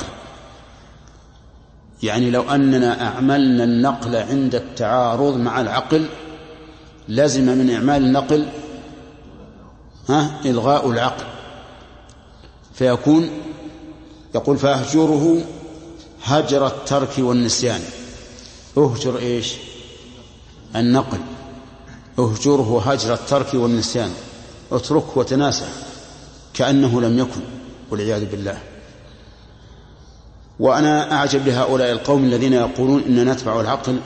يعني لو أننا أعملنا النقل عند التعارض مع العقل لازم من إعمال النقل ها إلغاء العقل، فيكون يقول فاهجره هجر الترك والنسيان. اهجر إيش؟ النقل، اهجره هجر الترك والنسيان، اتركه وتناسى كأنه لم يكن والعياذ بالله. وأنا أعجب لهؤلاء القوم الذين يقولون إننا نتبع العقل.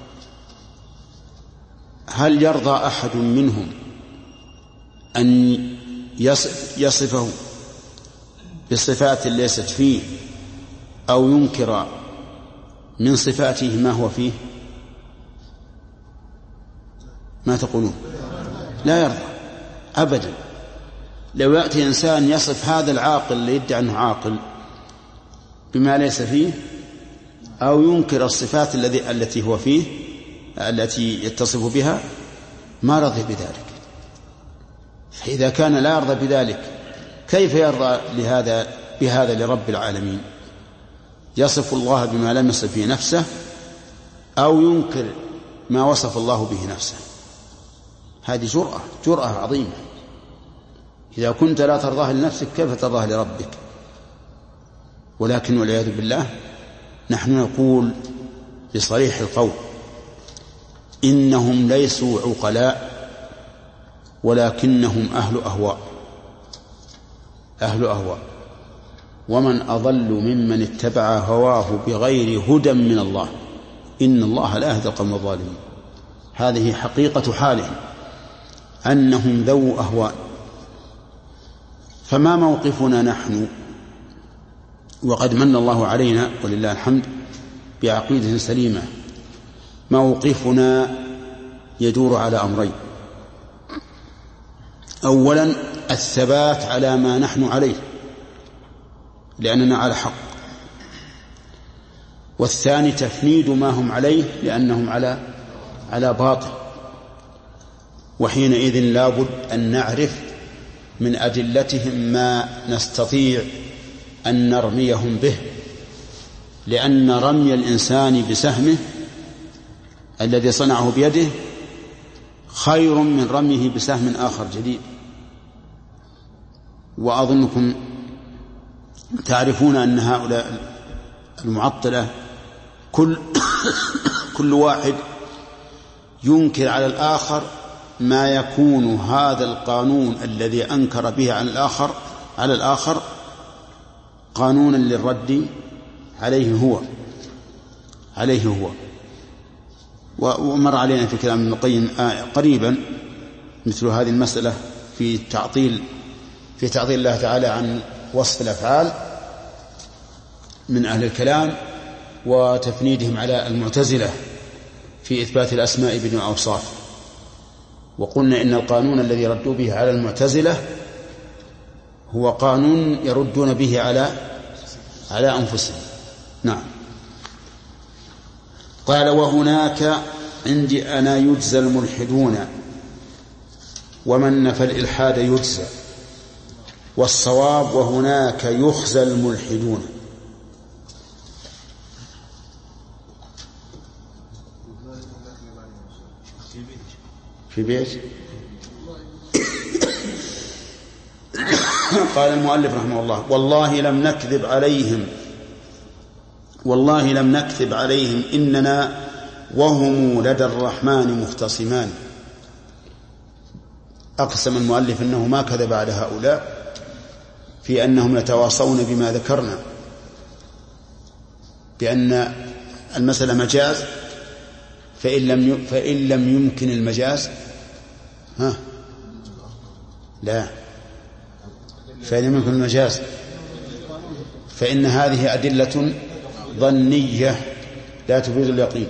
هل يرضى أحد منهم أن يصف يصفه بصفات ليست فيه أو ينكر من صفاته ما هو فيه؟ ما تقولون؟ لا يرضى أبدا. لو يأتي إنسان يصف هذا العاقل اللي يدعي أنه عاقل بما ليس فيه أو ينكر الصفات الذي التي هو فيه التي يتصف بها ما رضي بذلك. فإذا كان لا يرضى بذلك كيف يرضى لهذا بهذا لرب العالمين؟ يصف الله بما لم يصف فيه نفسه أو ينكر ما وصف الله به نفسه. هذه جرأة جرأة عظيمة. إذا كنت لا ترضاه لنفسك كيف ترضاه لربك؟ ولكن والعياذ بالله نحن نقول بصريح القول إنهم ليسوا عقلاء ولكنهم أهل أهواء، أهل أهواء. ومن أضل ممن اتبع هواه بغير هدى من الله إن الله لا يهدي القوم الظالمين. هذه حقيقة حالهم أنهم ذو أهواء. فما موقفنا نحن وقد من الله علينا ولله الحمد بعقيدة سليمة؟ موقفنا يدور على أمرين: أولا الثبات على ما نحن عليه لأننا على حق، والثاني تفنيد ما هم عليه لأنهم على على باطل. وحينئذ لابد أن نعرف من أدلتهم ما نستطيع أن نرميهم به، لأن رمي الإنسان بسهمه الذي صنعه بيده خير من رميه بسهم آخر جديد. وأظنكم تعرفون أن هؤلاء المعطلة كل كل واحد ينكر على الآخر ما يكون هذا القانون الذي أنكر به على الآخر على الآخر قانونا للرد عليه هو عليه هو ومر علينا في كلام ابن القيم قريبا مثل هذه المسألة في تعطيل في تعطيل الله تعالى عن وصف الأفعال من أهل الكلام وتفنيدهم على المعتزلة في إثبات الأسماء بدون أوصاف. وقلنا إن القانون الذي ردوا به على المعتزلة هو قانون يردون به على على أنفسهم. نعم. قال وهناك عندي أنا يجزى الملحدون ومن نفى الإلحاد يجزى، والصواب وهناك يخزى الملحدون. في بيت قال المؤلف رحمه الله والله لم نكذب عليهم والله لم نكذب عليهم إننا وهم لدى الرحمن مختصمان. أقسم المؤلف أنه ما كذب على هؤلاء في أنهم يتواصون بما ذكرنا بأن المسألة مجاز، فإن لم فإن لم يمكن المجاز ها لا، فإن لم يمكن المجاز فإن هذه أدلة ظنية لا تفيد اليقين.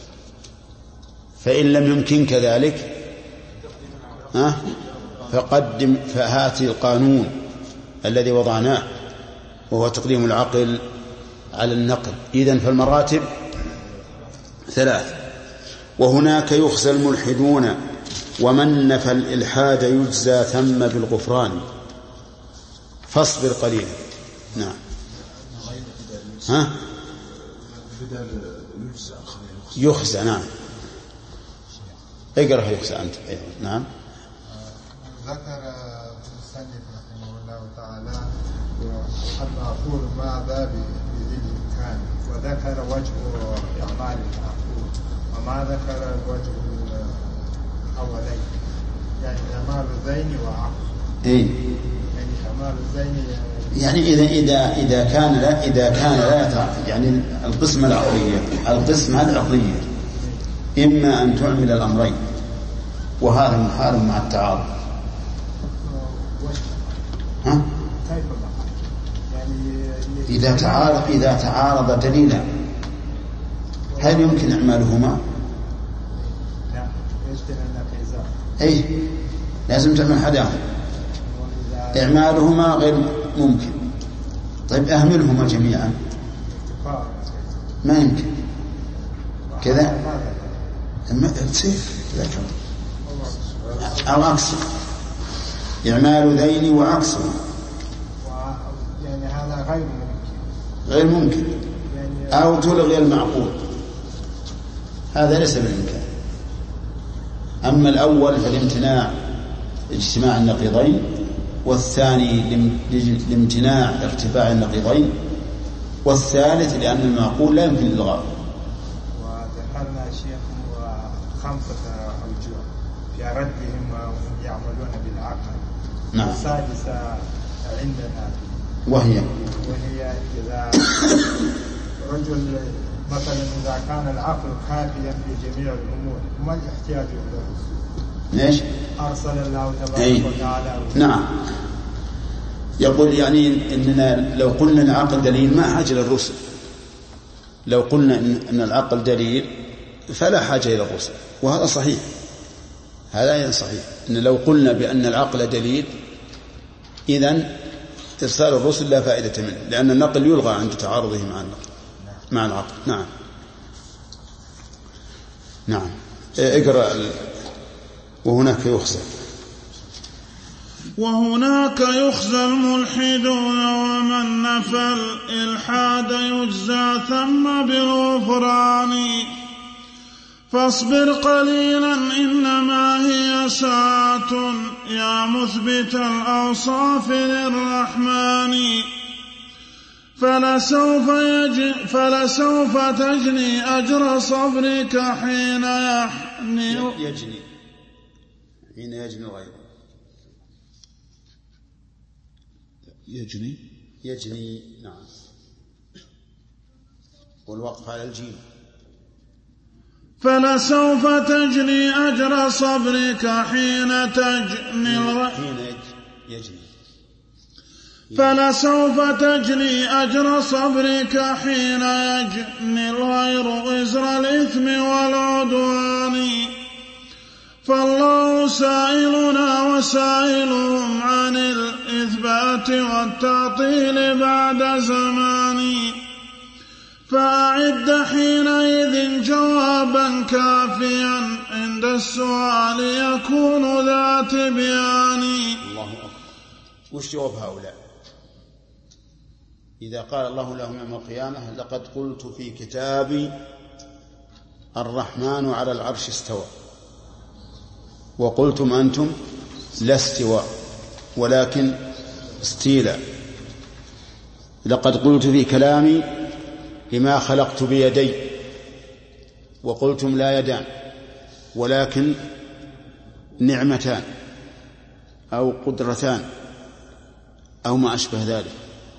فإن لم يمكنك ذلك أه؟ فقدم فهات القانون الذي وضعناه وهو تقديم العقل على النقل. إذن فالمراتب ثلاث. وهناك يخزى الملحدون ومن نفى الإلحاد يجزى ثم بالغفران فاصبر قليلا. نعم. ها؟ يخزى. نعم. اقرأ يخزى أنت. نعم. ذكر المصنف رحمه الله تعالى المعقول ما باب بالإمكان وذكر وجه إعمال المعقول وما ذكر الوجه الأولين يعني إعمال الذين وعقل. إيه؟ يعني إعمال الذين يعني إذا إذا إذا كان لا إذا كان لا يتعقل يعني القسمة العقلية القسمة العقلية إما أن تعمل الأمرين وهذا محال مع التعارض. ها؟ إذا تعارض إذا تعارض دليلا هل يمكن إعمالهما؟ أي لازم تعمل حداهم. إعمالهما غير ممكن. طيب أهملهما جميعا ما يمكن كذا تصير أو عكسه إعمال ذين وعكسه يعني هذا غير ممكن غير ممكن أو تلغي المعقول هذا ليس بالإمكان. أما الأول فالامتناع اجتماع النقيضين والثاني لامتناع ارتفاع النقيضين والثالث لأن المعقول لا يمكن الإلغاء. وذكرنا شيخ خمسة أوجه في ردهم وهم يعملون بالعقل. نعم. السادسة عندنا وهي وهي إذا رجل مثلا إذا كان العقل كافيا في جميع الأمور ما الاحتياج إلى الرسل؟ ليش؟ أرسل الله تبارك أي. وتعالى. نعم. يقول يعني إننا لو قلنا العقل دليل ما حاجة للرسل. لو قلنا إن, إن العقل دليل فلا حاجة إلى الرسل وهذا صحيح. هذا صحيح إن لو قلنا بأن العقل دليل إذن إرسال الرسل لا فائدة منه لأن النقل يلغى عند تعارضه مع النقل مع العقل. نعم. نعم. اقرأ. وهناك يخزى وهناك يخزى الملحدون ومن نفى الإلحاد يجزى ثم بالغفران فاصبر قليلا إنما هي ساعة يا مثبت الأوصاف للرحمن فلسوف, يج... فلسوف تجني أجر صبرك حين يحني يجني حين يجني غيره يجني يجني. نعم. والوقف على الجيم. فلسوف تجني أجر صبرك حين تجني الغ... حين يجني فلسوف تجني أجر صبرك حين يجني الغير وزر الإثم والعدوان فالله سائلنا وسائلهم عن الإثبات والتعطيل بعد زمان فأعد حينئذ جوابا كافيا عند السؤال يكون ذا تبيان. الله أكبر. وش جواب هؤلاء إذا قال الله لهم يوم القيامة لقد قلت في كتابي الرحمن على العرش استوى وقلتم أنتم لا استواء ولكن استيلاء لقد قلت في كلامي لما خلقت بيدي وقلتم لا يدان ولكن نعمتان أو قدرتان أو ما أشبه ذلك.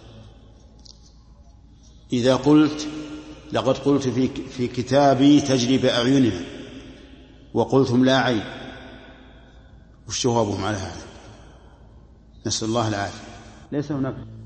إذا قلت لقد قلت في, في كتابي تجري بأعيننا وقلتم لا عين وش جوابهم على هذا؟ نسأل الله العافية. ليس هناك